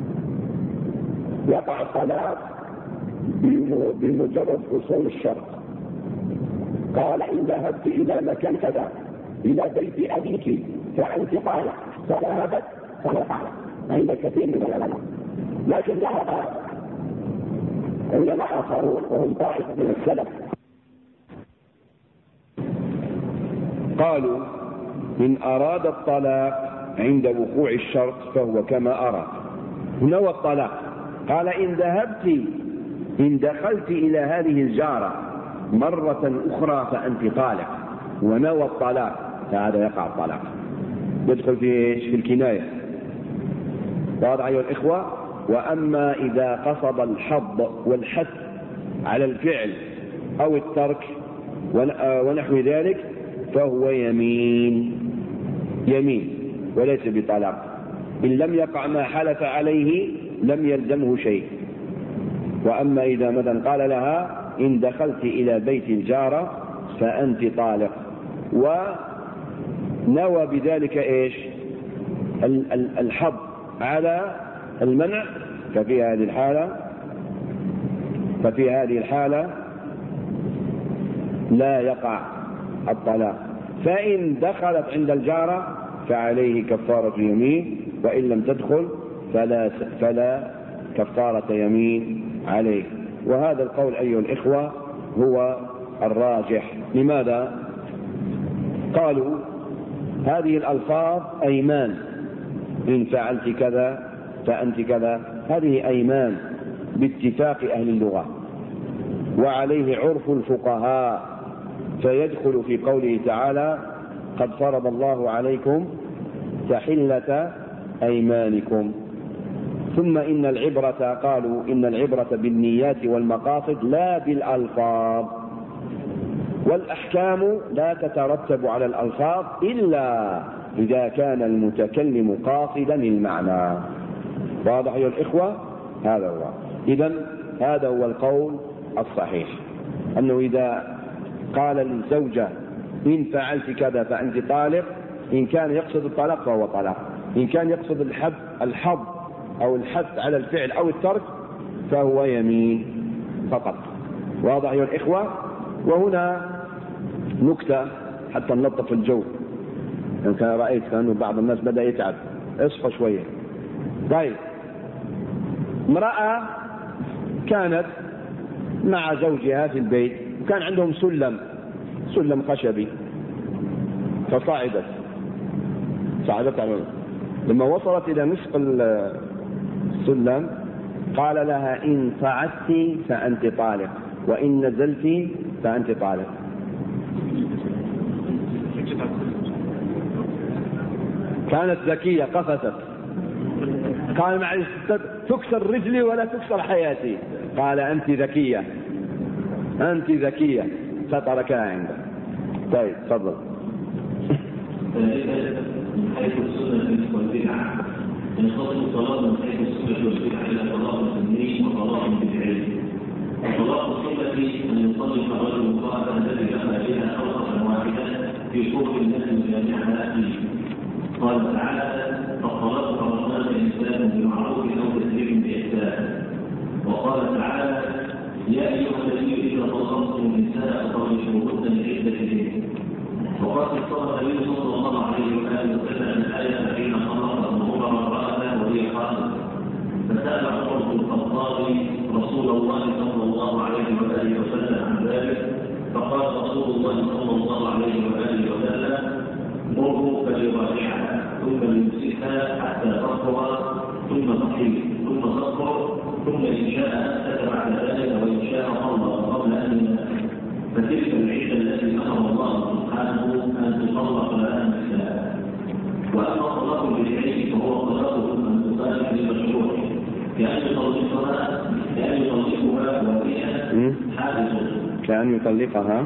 بمجرد حصول الشرط. قال إن ذهبت إلى مكان كذا إلى بيت أبيك فأنت طالق، فذهبت فهي طالق عند كثير من العلماء. لكن ذهب علماء آخرون وهم طائفة من السلف
قالوا إن أراد الطلاق عند وقوع الشرط فهو كما أراد. نوى الطلاق، قال إن دخلت إلى هذه الجارة مرة أخرى فأنت طالق، ونوى الطلاق، فهذا يقع الطلاق، يدخل في الكناية. واضح أيها الإخوة؟ وأما إذا قصد الحض والحث على الفعل أو الترك ونحو ذلك فهو يمين وليس بطلاق. إن لم يقع ما حلف عليه لم يلزمه شيء. وأما إذا مثلا قال لها إن دخلت إلى بيت الجارة فأنت طالق، ونوى بذلك إيش الحض على المنع، ففي هذه الحالة لا يقع الطلاق. فإن دخلت عند الجارة فعليه كفارة يمين، وإن لم تدخل فلا كفارة يمين عليه. وهذا القول أيها الإخوة هو الراجح. لماذا؟ قالوا هذه الألفاظ أيمان، إن فعلت كذا فأنت كذا، هذه أيمان باتفاق أهل اللغة، وعليه عرف الفقهاء، فيدخل في قوله تعالى قد فرض الله عليكم تحلة أيمانكم. ثم إن العبرة، قالوا إن العبرة بالنيات والمقاصد لا بالألفاظ، والأحكام لا تترتب على الألفاظ إلا إذا كان المتكلم قاصدا المعنى. واضح يا الإخوة؟ هذا هو. إذن هذا هو القول الصحيح، أنه إذا قال للزوجة إن فعلت كذا فأنت طالق، إن كان يقصد الطلاق فهو طلاق، إن كان يقصد الحظ أو الحث على الفعل أو الترك فهو يمين فقط. واضح يا الإخوة؟ وهنا نكتة حتى نلطف الجو، يعني كان رأيت كأنه بعض الناس بدأ يتعب، اصفى شوية. طيب، امرأة كانت مع زوجها في البيت، وكان عندهم سلم خشبي، فصعدت عليه. لما وصلت إلى نصف السلم قال لها إن صعدت فأنت طالق، وإن نزلت فأنت طالق. كانت ذكية قفزت، قال معلش تكسر رجلي ولا تكسر حياتي، قال أنت ذكية أنت ذكية، فتركها عنده. طيب تفضل.
من حيث السنة والبدعة ينقسم الطلاق من حيث السنة والبدعة إلى طلاق سني وطلاق بدعي. وطلاق السنة أن يطلق الرجل امرأته التي دخل بها طلقة واحدة في قرب الناس جامعها فيه. قال تعالى: فالطلاق فرضان إنسان بمعروف أو تسريح بإحسان. وقال تعالى: يا أيها الذين إذا طلقتم النساء فطلقوهن لعدتهن. وقد اختار النبي صلى الله عليه وآله وسلم الآية حين طلق عمر امرأته وهي حائض، فسأل عمر بن الخطاب رسول الله صلى الله عليه وآله وسلم عن ذلك، فقال رسول الله صلى الله عليه وآله وسلم: مره فليراجعها ثم ليمسكها حتى تطهر ثم تحيض ثم تطهر ثم إن شاء أمسك بعد ذلك وإن شاء طلق قبل أن يمسك. فتلك العدة التي أمر الله سبحانه أن تطلق لها النساء. وأما الطلاق البدعي فهو طلاق من تطالب لمشروع، كأن يطلقها وهي حادث،
كأن يطلقها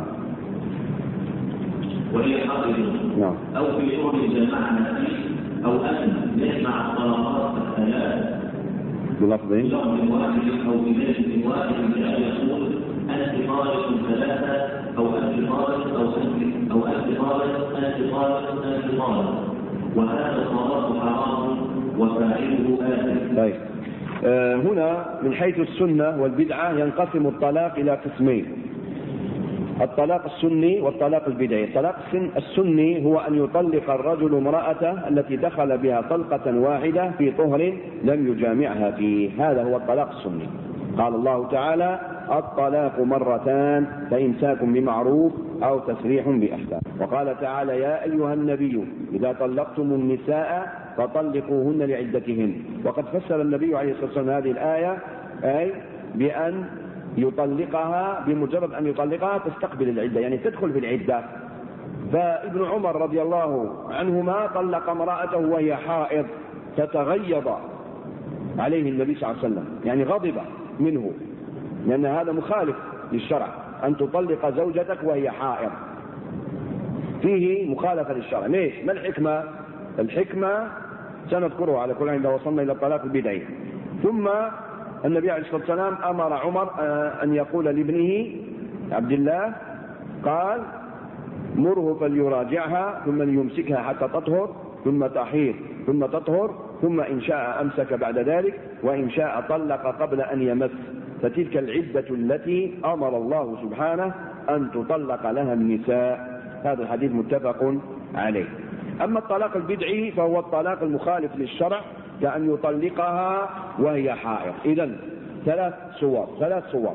وهي حادث، أو في طول جماعة فيه، أو أن يجمع الطلاقات الثلاث
بلفظ
واحد أو بلفظ واحد، كأن يقول: أنت طالق ثلاثة، أو أنت طالق، أو أنت طالق، أنت طالق، أنت طالق. وهذا الطلاق حرام وفاعله آثم.
طيب هنا من حيث السنة والبدعة ينقسم الطلاق إلى قسمين: الطلاق السني والطلاق البدعي. الطلاق السني هو أن يطلق الرجل امرأته التي دخل بها طلقة واحدة في طهر لم يجامعها فيه، هذا هو الطلاق السني. قال الله تعالى: الطلاق مرتان فإمساك بمعروف أو تسريح بإحسان. وقال تعالى: يا أيها النبي إذا طلقتم النساء فطلقوهن لعدتهن. وقد فسر النبي عليه الصلاة والسلام هذه الآية أي بأن يطلقها بمجرد أن يطلقها تستقبل العدة، يعني تدخل في العدة. فابن عمر رضي الله عنهما طلق امرأته وهي حائض، فتغيظ عليه النبي صلى الله عليه وسلم، يعني غضب منه، لأن هذا مخالف للشرع، أن تطلق زوجتك وهي حائض، فيه مخالفة للشرع. ليش؟ ما الحكمة؟ الحكمة سنذكرها على كل عند وصلنا إلى الطلاق البدعي. ثم النبي عليه الصلاة والسلام أمر عمر أن يقول لابنه عبد الله، قال: مره فليراجعها ثم ليمسكها حتى تطهر ثم تحيض ثم تطهر ثم إن شاء أمسك بعد ذلك وإن شاء طلق قبل أن يمس. فتلك العدة التي أمر الله سبحانه أن تطلق لها النساء. هذا الحديث متفق عليه. أما الطلاق البدعي فهو الطلاق المخالف للشرع، كأن يطلقها وهي حائض. إذن ثلاث صور: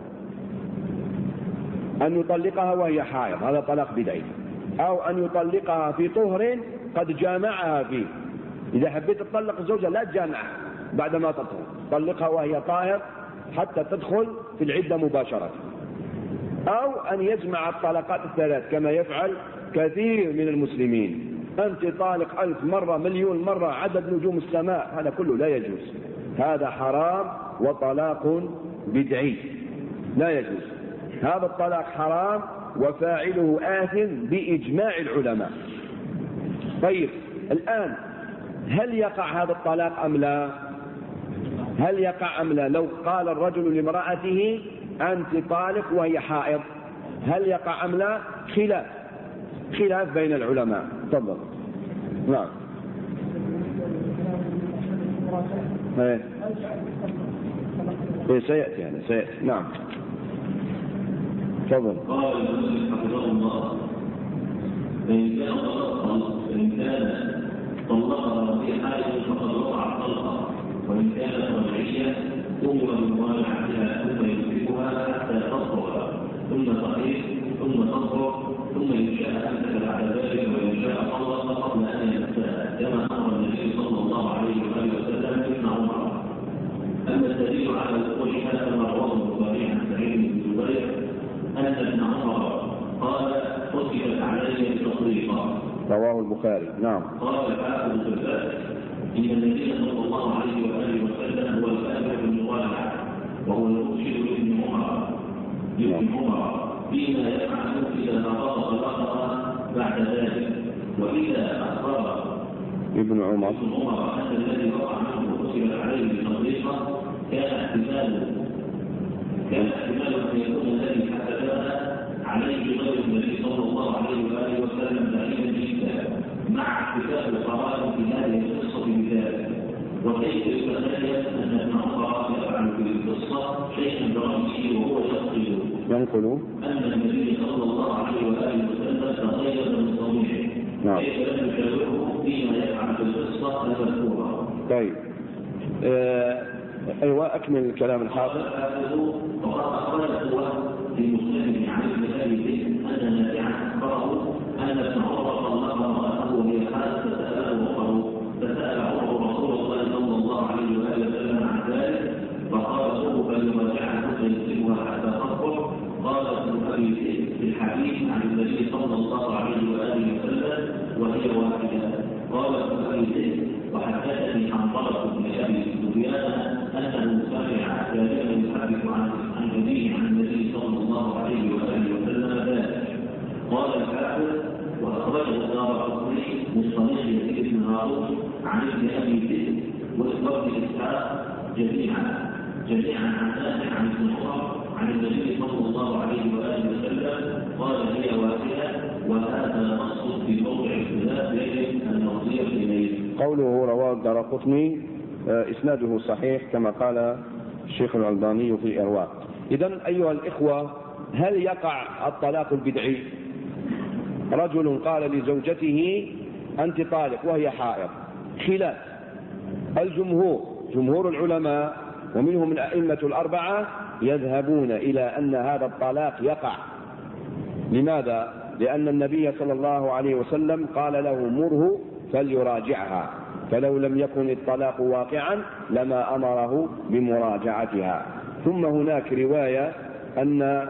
أن يطلقها وهي حائض، هذا طلاق بدعي، أو أن يطلقها في طهر قد جامعها فيه. إذا حبيت تطلق الزوجة لا تجامعها بعدما تطهر، طلقها وهي طاهر حتى تدخل في العدة مباشرة. أو أن يجمع الطلقات الثلاث كما يفعل كثير من المسلمين: أنت طالق 1000 مرة، مليون مرة، عدد نجوم السماء. هذا كله لا يجوز، هذا حرام وطلاق بدعي لا يجوز. هذا الطلاق حرام وفاعله آثم بإجماع العلماء. طيب الآن هل يقع هذا الطلاق أم لا؟ هل يقع أم لا؟ لو قال الرجل لامرأته أنت طالق وهي حائض، هل يقع أم لا؟ خلاف بين العلماء. تفضل. نعم. سيأتي هذا سيأتي. نعم. تفضل.
قال المسلم حفظه الله: فإن كان طلقها في حائض فقد وقع الطلقة، وإن كانت رجعية أمر بمراجعتها ثم يمسكها حتى تطهر ثم تحيض ثم تطهر ثم إن شاء أمسك بعد ذلك وإن شاء طلق قبل أن يمسها، كما أمر النبي صلى الله عليه وآله وسلم ابن عمر. أما الدليل على وقوعها كما رواه البخاري عن سعيد بن جبير أن ابن عمر قال: كتبت علي تطليقا.
رواه البخاري. نعم.
قال الحافظ البخاري إن النبي صلى الله عليه وآله وسلم هو الآمر بالمضارعة وهو المرشد لابن عمر فيما يفعل إذا نقض طلاقها بعد ذلك، وإذا أخبر
ابن عمر
أن الذي وقع عنه وكتب عليه بتطليقه كان احتماله أن يكون الذي حسبها عليه غير النبي صلى الله عليه وآله وسلم بعيدا جدا مع اكتفاء القرار في هذه القصة بذلك. وكيف يتخيل أن ابن عمر يفعل في القصة شيئا برأيه وهو ينقل أن النبي صلى الله عليه وآله وسلم تغير من صنيعه، كيف لم يشاوره فيما يفعل في القصة المذكورة.
طيب أيوة أكمل الكلام الحاضر.
وقد أخرجه في مسلم عن ابن أبي أن نافعا أخبره أن ابن عمر طلق امرأته وهي حادث فسأل عمر رسول الله صلى الله عليه وآله وسلم عن ذلك فقال له فليراجعها فيمسكها حتى تطهر. قال ابن أبي في الحديث عن النبي صلى الله عليه وآله وسلم وهي واحدة. قال ابن أبي وحدثني عن طلق بن أبي سفيان أنه سمع كاذبا يحدث عن النبي صلى الله عليه وآله وسلم ذلك. قال الحافظ وأخرجه الدارقطني من صنيع يزيد بن هارون عن ابن أبي ذئب وابن إسحاق جميعا عن نافع عن ابن عمر عن النبي صلى الله عليه وآله وسلم قال هي واحدة، وهذا نص في موضع اختلاف بين المرضية إليه.
قوله رواه الدارقطني إسناده صحيح كما قال الشيخ الألباني في الإرواء. إذن أيها الإخوة، هل يقع الطلاق البدعي؟ رجل قال لزوجته أنت طالق وهي حائض، خلاف جمهور العلماء ومنهم الأئمة الأربعة يذهبون إلى أن هذا الطلاق يقع. لماذا؟ لأن النبي صلى الله عليه وسلم قال له مره فليراجعها، فلو لم يكن الطلاق واقعا لما أمره بمراجعتها. ثم هناك رواية أن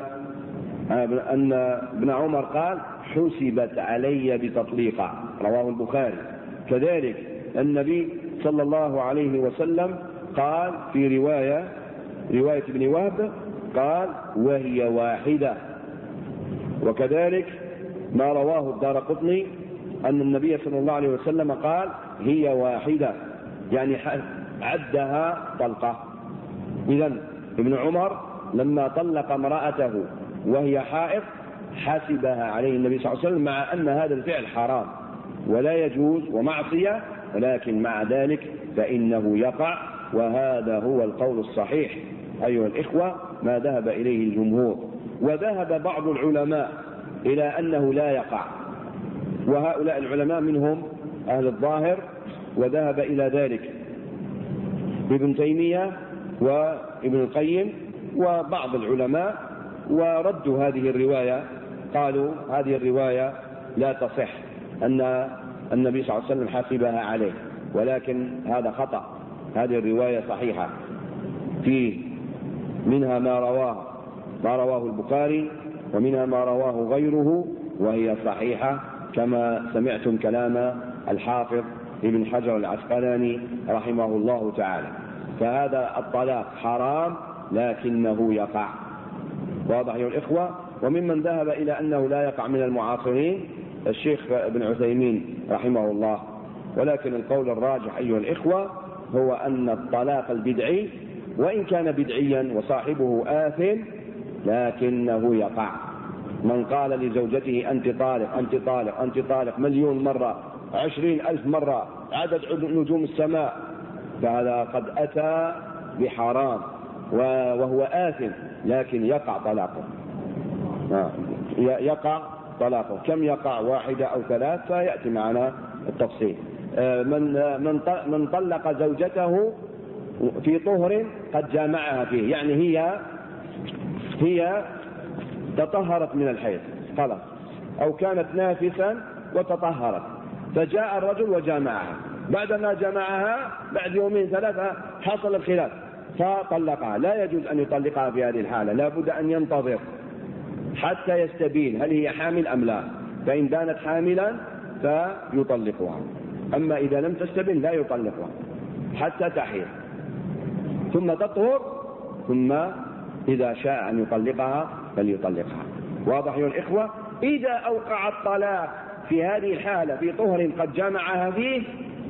ابن عمر قال حسبت علي بتطليقه، رواه البخاري. كذلك النبي صلى الله عليه وسلم قال في رواية ابن وهب قال وهي واحدة. وكذلك ما رواه الدارقطني أن النبي صلى الله عليه وسلم قال هي واحدة، يعني عدها طلقة. إذن ابن عمر لما طلق امرأته وهي حائض حسبها عليه النبي صلى الله عليه وسلم، مع أن هذا الفعل حرام ولا يجوز ومعصية، ولكن مع ذلك فإنه يقع. وهذا هو القول الصحيح أيها الإخوة، ما ذهب إليه الجمهور. وذهب بعض العلماء إلى أنه لا يقع، وهؤلاء العلماء منهم أهل الظاهر، وذهب إلى ذلك ابن تيمية وابن القيم وبعض العلماء، وردوا هذه الرواية، قالوا هذه الرواية لا تصح أن النبي صلى الله عليه وسلم حاسبها عليه، ولكن هذا خطأ. هذه الرواية صحيحة، في منها ما رواه البخاري ومنها ما رواه غيره، وهي صحيحة كما سمعتم كلام الحافظ ابن حجر العسقلاني رحمه الله تعالى. فهذا الطلاق حرام لكنه يقع. واضح يا الإخوة؟ وممن ذهب إلى أنه لا يقع من المعاصرين الشيخ ابن عثيمين رحمه الله. ولكن القول الراجح أيها الإخوة هو أن الطلاق البدعي وإن كان بدعيا وصاحبه آثم لكنه يقع. من قال لزوجته أنت طالق أنت طالق أنت طالق 1,000,000 مرة 20,000 مرة عدد نجوم السماء، فهذا قد أتى بحرام وهو آثم، لكن يقع طلاقه. يقع طلاقه. كم يقع؟ 1 أو 3، فيأتي معنا التفصيل. من طلق زوجته في طهر قد جامعها فيه، يعني هي تطهرت من الحيض خلاص، أو كانت نافسا وتطهرت، فجاء الرجل وجامعها، بعدما جامعها بعد 2 3 حصل الخلاف فطلقها. لا يجوز أن يطلقها في هذه الحالة، لا بد أن ينتظر حتى يستبين هل هي حامل أم لا. فإن كانت حاملا فيطلقها. أما إذا لم تستبن لا يطلقها حتى تحيض ثم تطهر، ثم إذا شاء أن يطلقها فليطلقها. واضح يا الإخوة؟ إذا أوقع الطلاق في هذه الحالة في طهر قد جمعها فيه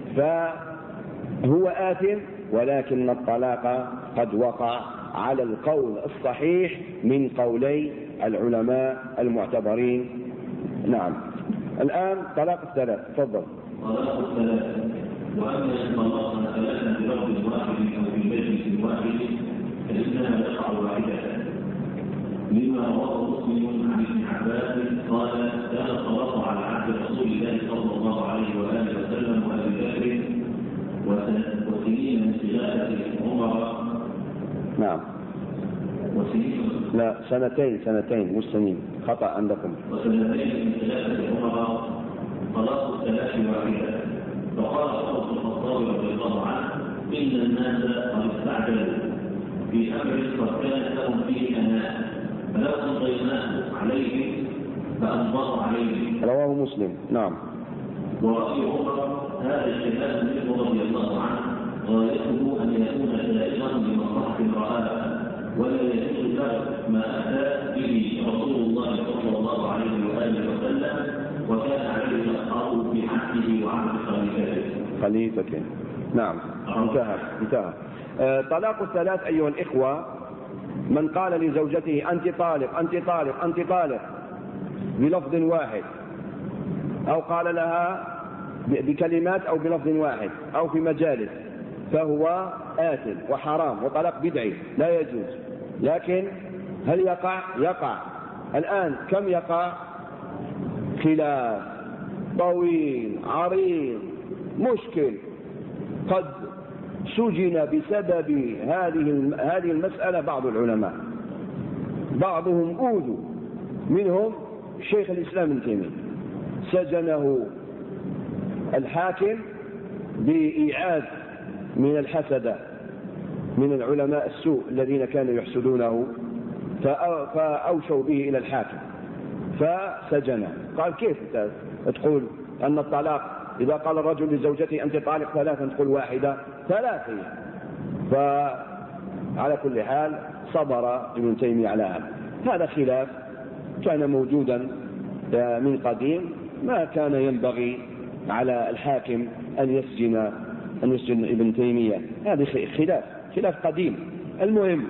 فهو آثم، ولكن الطلاق قد وقع على القول الصحيح من قولي العلماء المعتبرين. نعم. الآن طلاق الثلاث. تفضل.
طلاق الثلاث. وأما إن طلقنا ثلاثا بلفظ واحد أو في مجلس واحد فإنها تقع واحدة، لما رواه مسلم عن ابن عباس قال: كان الطلاق على عهد رسول الله صلى الله عليه وآله وسلم وأبي بكر وسنين من خلافة عمر.
نعم.
وسنين
لا، سنتين مش سنين، خطأ عندكم.
وسنتين من خلافة عمر طلاق الثلاث واحدة. فقال عمر بن الخطاب رضي الله عنه: إن الناس قد استعجلوا في أمر قد كانت لهم فيه أناء فلو أمضيناه عليهم فأمضوا عليهم.
رواه مسلم. نعم.
ورأي عمر هذا الخلاف منه رضي الله عنه غايته أن يكون سائغا لمصلحة رآها، ولا يجوز له ما أتى به رسول الله صلى الله عليه وآله وسلم وكان عليه الأصحاب في عهده وعهد
خليفته. نعم. انتهى. طلاق الثلاث أيها الإخوة: من قال لزوجته أنت طالق أنت طالق أنت طالق بلفظ واحد، أو قال لها بكلمات أو بلفظ واحد أو في مجالس، فهو آثم وحرام وطلاق بدعي لا يجوز. لكن هل يقع الآن كم يقع؟ خلاف طويل عريض مشكل، قد سجن بسبب هذه المسألة بعض العلماء، بعضهم أوذوا، منهم شيخ الإسلام ابن تيمية سجنه الحاكم بإيعاد من الحسدة من العلماء السوء الذين كانوا يحسدونه، فأوشوا به إلى الحاكم فسجنه. قال: كيف تقول أن الطلاق إذا قال الرجل لزوجته أنت طالق ثلاثا تقول واحدة؟ ثلاثة. فعلى كل حال صبر ابن تيمية على هذا خلاف كان موجودا من قديم، ما كان ينبغي على الحاكم أن يسجن ابن تيمية، هذا خلاف قديم. المهم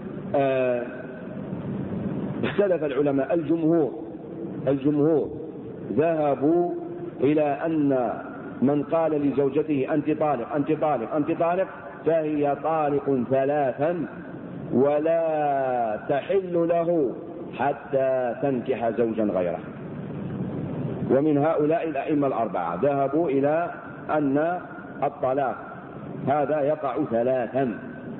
اختلف العلماء، الجمهور ذهبوا إلى أن من قال لزوجته أنت طالق أنت طالق أنت طالق فهي طالق ثلاثا ولا تحل له حتى تنكح زوجا غيره. ومن هؤلاء الأئمة الأربعة ذهبوا إلى أن الطلاق هذا يقع ثلاثا،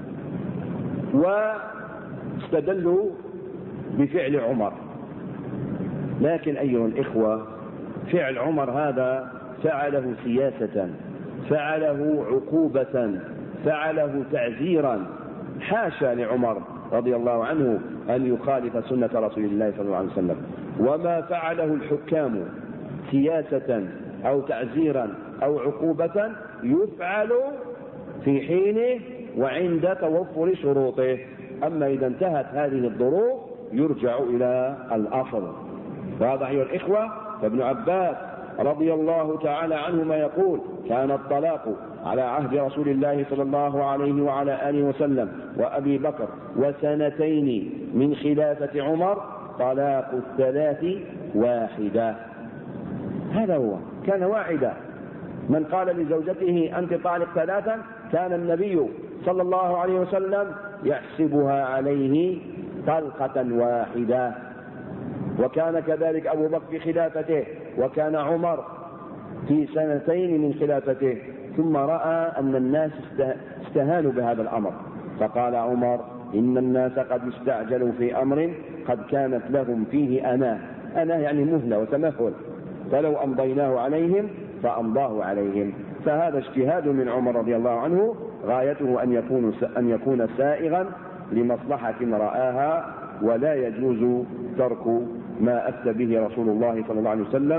واستدلوا بفعل عمر. لكن أيها الإخوة، فعل عمر هذا فعله سياسة، فعله عقوبة، فعله تعزيرا. حاشا لعمر رضي الله عنه أن يخالف سنة رسول الله صلى الله عليه وسلم. وما فعله الحكام سياسة أو تعزيرا أو عقوبة يفعل في حينه وعند توفر شروطه. أما إذا انتهت هذه الظروف يرجع إلى الأصل. واضح أيها الإخوة؟ فابن عباس رضي الله تعالى عنهما يقول: كان الطلاق على عهد رسول الله صلى الله عليه وعلى آله وسلم وأبي بكر وسنتين من خلافة عمر طلاق الثلاث واحدة. هذا هو، كان واحدة. من قال لزوجته أنت طالق ثلاثا كان النبي صلى الله عليه وسلم يحسبها عليه طلقة واحدة. وكان كذلك أبو بكر في خلافته، وكان عمر في سنتين من خلافته. ثم رأى أن الناس استهانوا بهذا الأمر، فقال عمر: إن الناس قد استعجلوا في أمر قد كانت لهم فيه أناه يعني مهلة وتمهل، فلو أمضيناه عليهم فأمضاه عليهم. فهذا اجتهاد من عمر رضي الله عنه غايته أن يكون سائغا لمصلحة رآها، ولا يجوز ترك ما أفتى به رسول الله صلى الله عليه وسلم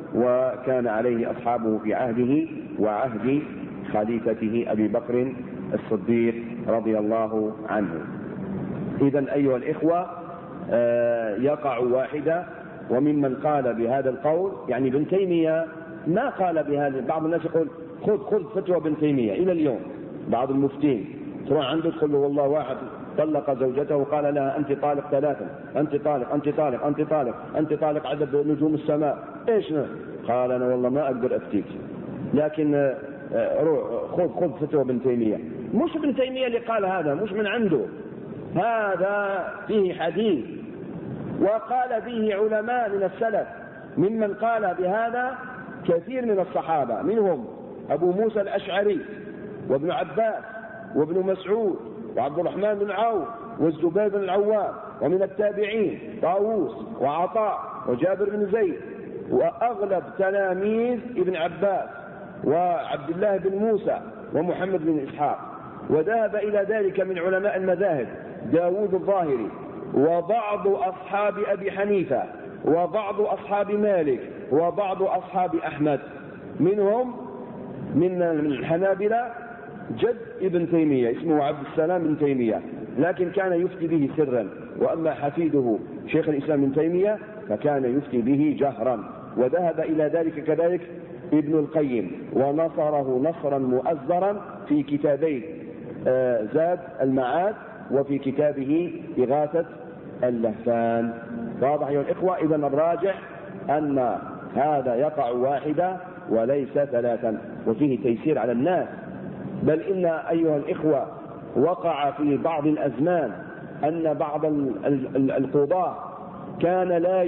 وكان عليه أصحابه في عهده وعهد خليفته أبي بكر الصديق رضي الله عنه. إذن أيها الإخوة يقع واحدة. وممن قال بهذا القول يعني ابن تيمية ما قال بهذا. بعض الناس يقول خذ فتوى ابن تيمية إلى اليوم. بعض المفتين تروح عنده تقول له والله واحد طلق زوجته وقال لها أنت طالق 3، أنت طالق أنت طالق أنت طالق أنت طالق عدد نجوم السماء. إيش قال أنا والله ما أقدر أفتيك، لكن خذ فتوى ابن تيمية. مش ابن تيمية اللي قال هذا، مش من عنده، هذا فيه حديث وقال به علماء من السلف. ممن قال بهذا كثير من الصحابة، منهم أبو موسى الأشعري وابن عباس وابن مسعود وعبد الرحمن بن عوف والزبير بن العوام، ومن التابعين طاووس وعطاء وجابر بن زيد وأغلب تلاميذ ابن عباس وعبد الله بن موسى ومحمد بن إسحاق. وذهب إلى ذلك من علماء المذاهب داود الظاهري وبعض أصحاب أبي حنيفة وبعض أصحاب مالك وبعض أصحاب أحمد، منهم من الحنابلة جد ابن تيمية اسمه عبد السلام بن تيمية، لكن كان يفتي به سرا. وأما حفيده شيخ الإسلام بن تيمية فكان يفتي به جهرا. وذهب إلى ذلك كذلك ابن القيم ونصره نصرا مؤزرا في كتابين زاد المعاد وفي كتابه إغاثة اللهفان. واضح أيها الإخوة؟ إذن الراجح أن هذا يقع واحدة وليس 3، وفيه تيسير على الناس. بل إن أيها الإخوة وقع في بعض الأزمان أن بعض القضاة كان لا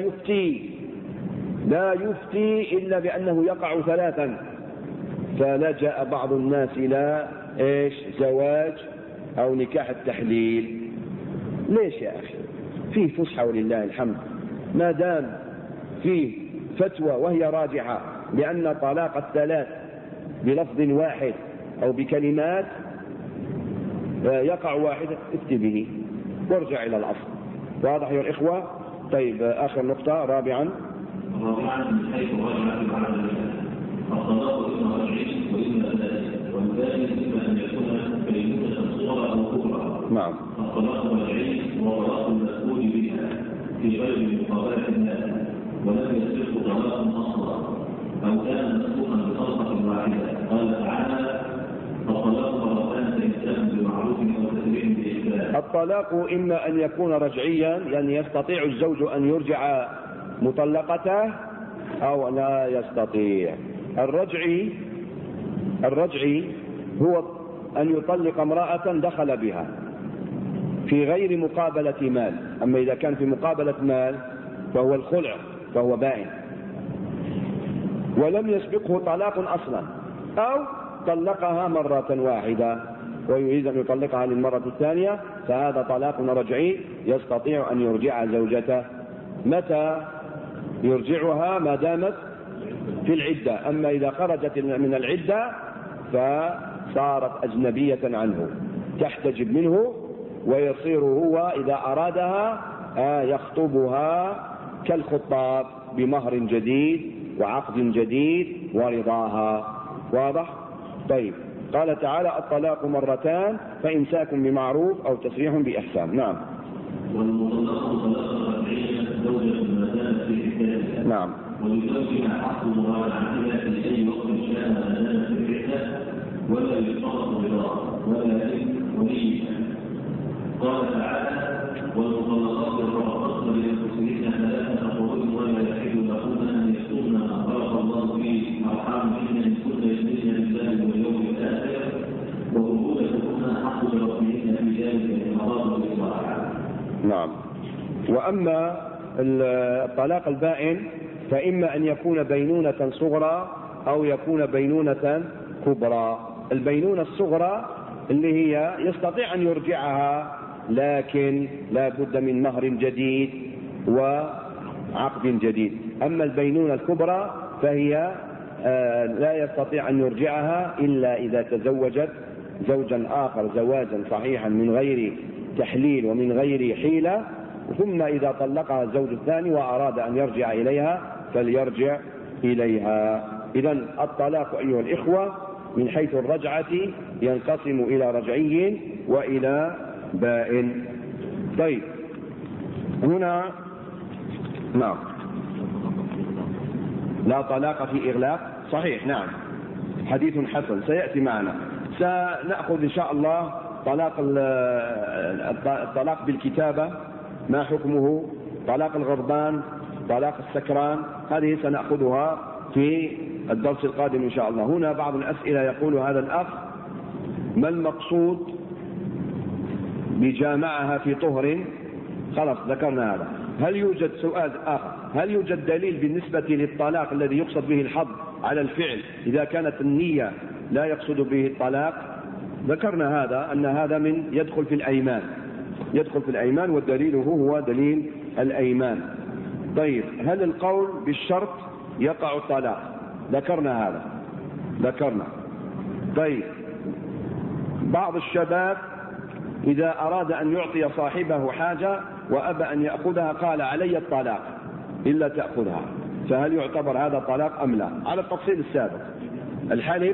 يفتي إلا بأنه يقع 3، فلجأ بعض الناس إلى زواج أو نكاح التحليل. ليش يا أخي؟ فيه فسحة ولله الحمد، ما دام فيه فتوى وهي راجحة بأن طلاق الثلاث بلفظ واحد أو بكلمات يقع واحد افتي به وارجع إلى الأصل. واضح يا الإخوة؟ طيب آخر نقطة رابعا
من حيث رجعت على الطلاق إما رجعي وإما ثلاث، والثالث إما أن يكون كلمة صغرى أو كبرى.
نعم.
الطلاق الرجعي هو طلاق المسؤول بها في غير مقابلة الناس، ولم يصح طلاق أصلا أو كان مسبوقا بطلقة واحدة. قال تعالى: الطلاق مرتان فإمساك بمعروف أو تسريح بإحسان.
الطلاق إما أن يكون رجعيا، يعني يستطيع الزوج أن يرجع مطلقته أو لا يستطيع. الرجعي هو أن يطلق امرأة دخل بها في غير مقابلة مال. أما إذا كان في مقابلة مال فهو الخلع، فهو بائن ولم يسبقه طلاق أصلا، أو طلقها مرة واحدة ويريد أن يطلقها للمرة الثانية، فهذا طلاق رجعي يستطيع أن يرجع زوجته. متى يرجعها؟ ما دامت في العدة. أما إذا خرجت من العدة فصارت أجنبية عنه، تحتجب منه، ويصير هو إذا أرادها يخطبها كالخطاب بمهر جديد وعقد جديد ورضاها. واضح؟ طيب. قال تعالى: الطلاق مرتان فإمساك بمعروف أو تسريح بإحسان. نعم.
والمطلقة طلاقا رجعيا زوجة ما دامت في عدتها.
نعم.
ولزوجها حق مراجعتها في أي وقت شاء ما دامت في عدتها، ولا يشترط رضاها ولا إذن وليها. قال تعالى: والمطلقات يتربصن بأنفسهن 3 قروء ولا يحل لهن أن يكتمن ما فرض الله في أرحامهن إن كن يؤمن بالله واليوم الآخر، وبعولتهن حق بربهن في ذلك إن أرادوا الإصلاح.
نعم. وأما الطلاق البائن فإما أن يكون بينونة صغرى أو يكون بينونة كبرى. البينونة الصغرى اللي هي يستطيع أن يرجعها، لكن لا بد من مهر جديد وعقد جديد. أما البينونة الكبرى فهي لا يستطيع أن يرجعها إلا إذا تزوجت زوجا آخر زواجا صحيحا من غير تحليل ومن غير حيلة، ثم إذا طلقها الزوج الثاني وأراد أن يرجع إليها فليرجع إليها. إذن الطلاق أيها الإخوة من حيث الرجعة ينقسم إلى رجعي وإلى بائن. طيب هنا نعم لا طلاق في إغلاق، صحيح، نعم، حديث حسن سيأتي معنا. سنأخذ إن شاء الله الطلاق بالكتابة، ما حكمه، طلاق الغضبان، طلاق السكران، هذه سنأخذها في الدرس القادم إن شاء الله. هنا بعض الأسئلة يقول هذا الأخ: ما المقصود بجامعها في طهر؟ خلاص ذكرنا هذا. هل يوجد سؤال آخر، هل يوجد دليل بالنسبة للطلاق الذي يقصد به الحظ على الفعل إذا كانت النية لا يقصد به الطلاق؟ ذكرنا هذا، أن هذا من يدخل في الأيمان، يدخل في الأيمان، والدليل هو دليل الأيمان. طيب هل القول بالشرط يقع الطلاق؟ ذكرنا هذا، ذكرنا. طيب بعض الشباب إذا أراد أن يعطي صاحبه حاجة وأبى أن يأخذها قال علي الطلاق إلا تأخذها، فهل يعتبر هذا طلاق أم لا؟ على التفصيل السابق. الحلف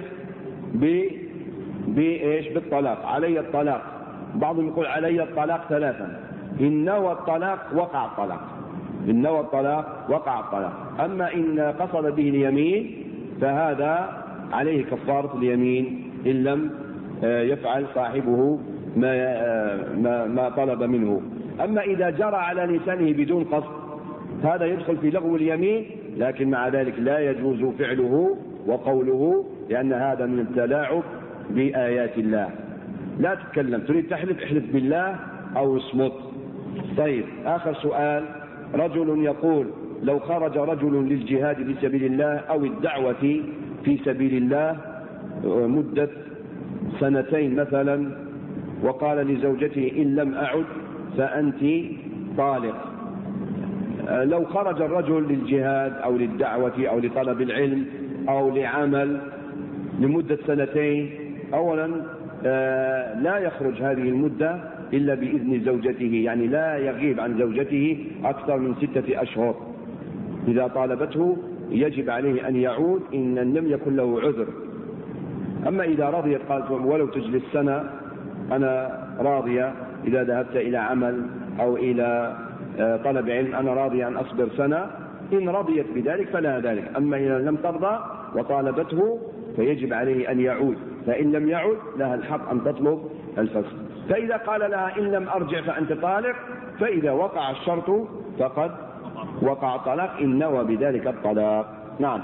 بإيش؟ بالطلاق، علي الطلاق. بعضهم يقول علي الطلاق ثلاثا، إن نوى الطلاق وقع الطلاق، إن نوى الطلاق وقع الطلاق. أما إن قصد به اليمين فهذا عليه كفارة اليمين إن لم يفعل صاحبه ما طلب منه. أما إذا جرى على لسانه بدون قصد هذا يدخل في لغو اليمين، لكن مع ذلك لا يجوز فعله وقوله، لأن هذا من التلاعب بآيات الله. لا تتكلم، تريد تحلف احلف بالله أو اصمت. طيب آخر سؤال: رجل يقول لو خرج رجل للجهاد في سبيل الله أو الدعوة في سبيل الله مدة 2 مثلا، وقال لزوجته إن لم أعد فأنت طالق. لو خرج الرجل للجهاد أو للدعوة أو لطلب العلم أو لعمل لمدة 2، أولا لا يخرج هذه المدة إلا بإذن زوجته، يعني لا يغيب عن زوجته أكثر من 6 أشهر. إذا طالبته يجب عليه أن يعود إن لم يكن له عذر. أما إذا رضيت قالت ولو تجلس سنة أنا راضية، إذا ذهبت إلى عمل أو إلى طلب علم أنا راضية أن أصبر سنة، إن رضيت بذلك فلا ذلك. أما إذا لم ترضى وطالبته فيجب عليه أن يعود، فإن لم يعد لها الحق أن تطلب الفسخ. فإذا قال لها إن لم أرجع فأنت طالق، فإذا وقع الشرط فقد وقع الطلاق إن نوى بذلك الطلاق. نعم.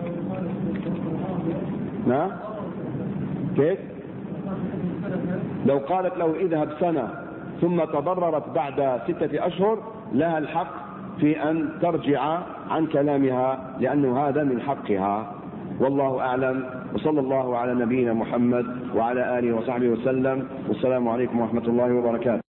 نعم كيف؟ لو قالت له اذهب سنة ثم تضررت بعد 6 أشهر لها الحق في أن ترجع عن كلامها، لأنه هذا من حقها. والله أعلم، وصلى الله على نبينا محمد وعلى آله وصحبه وسلم، والسلام عليكم ورحمة الله وبركاته.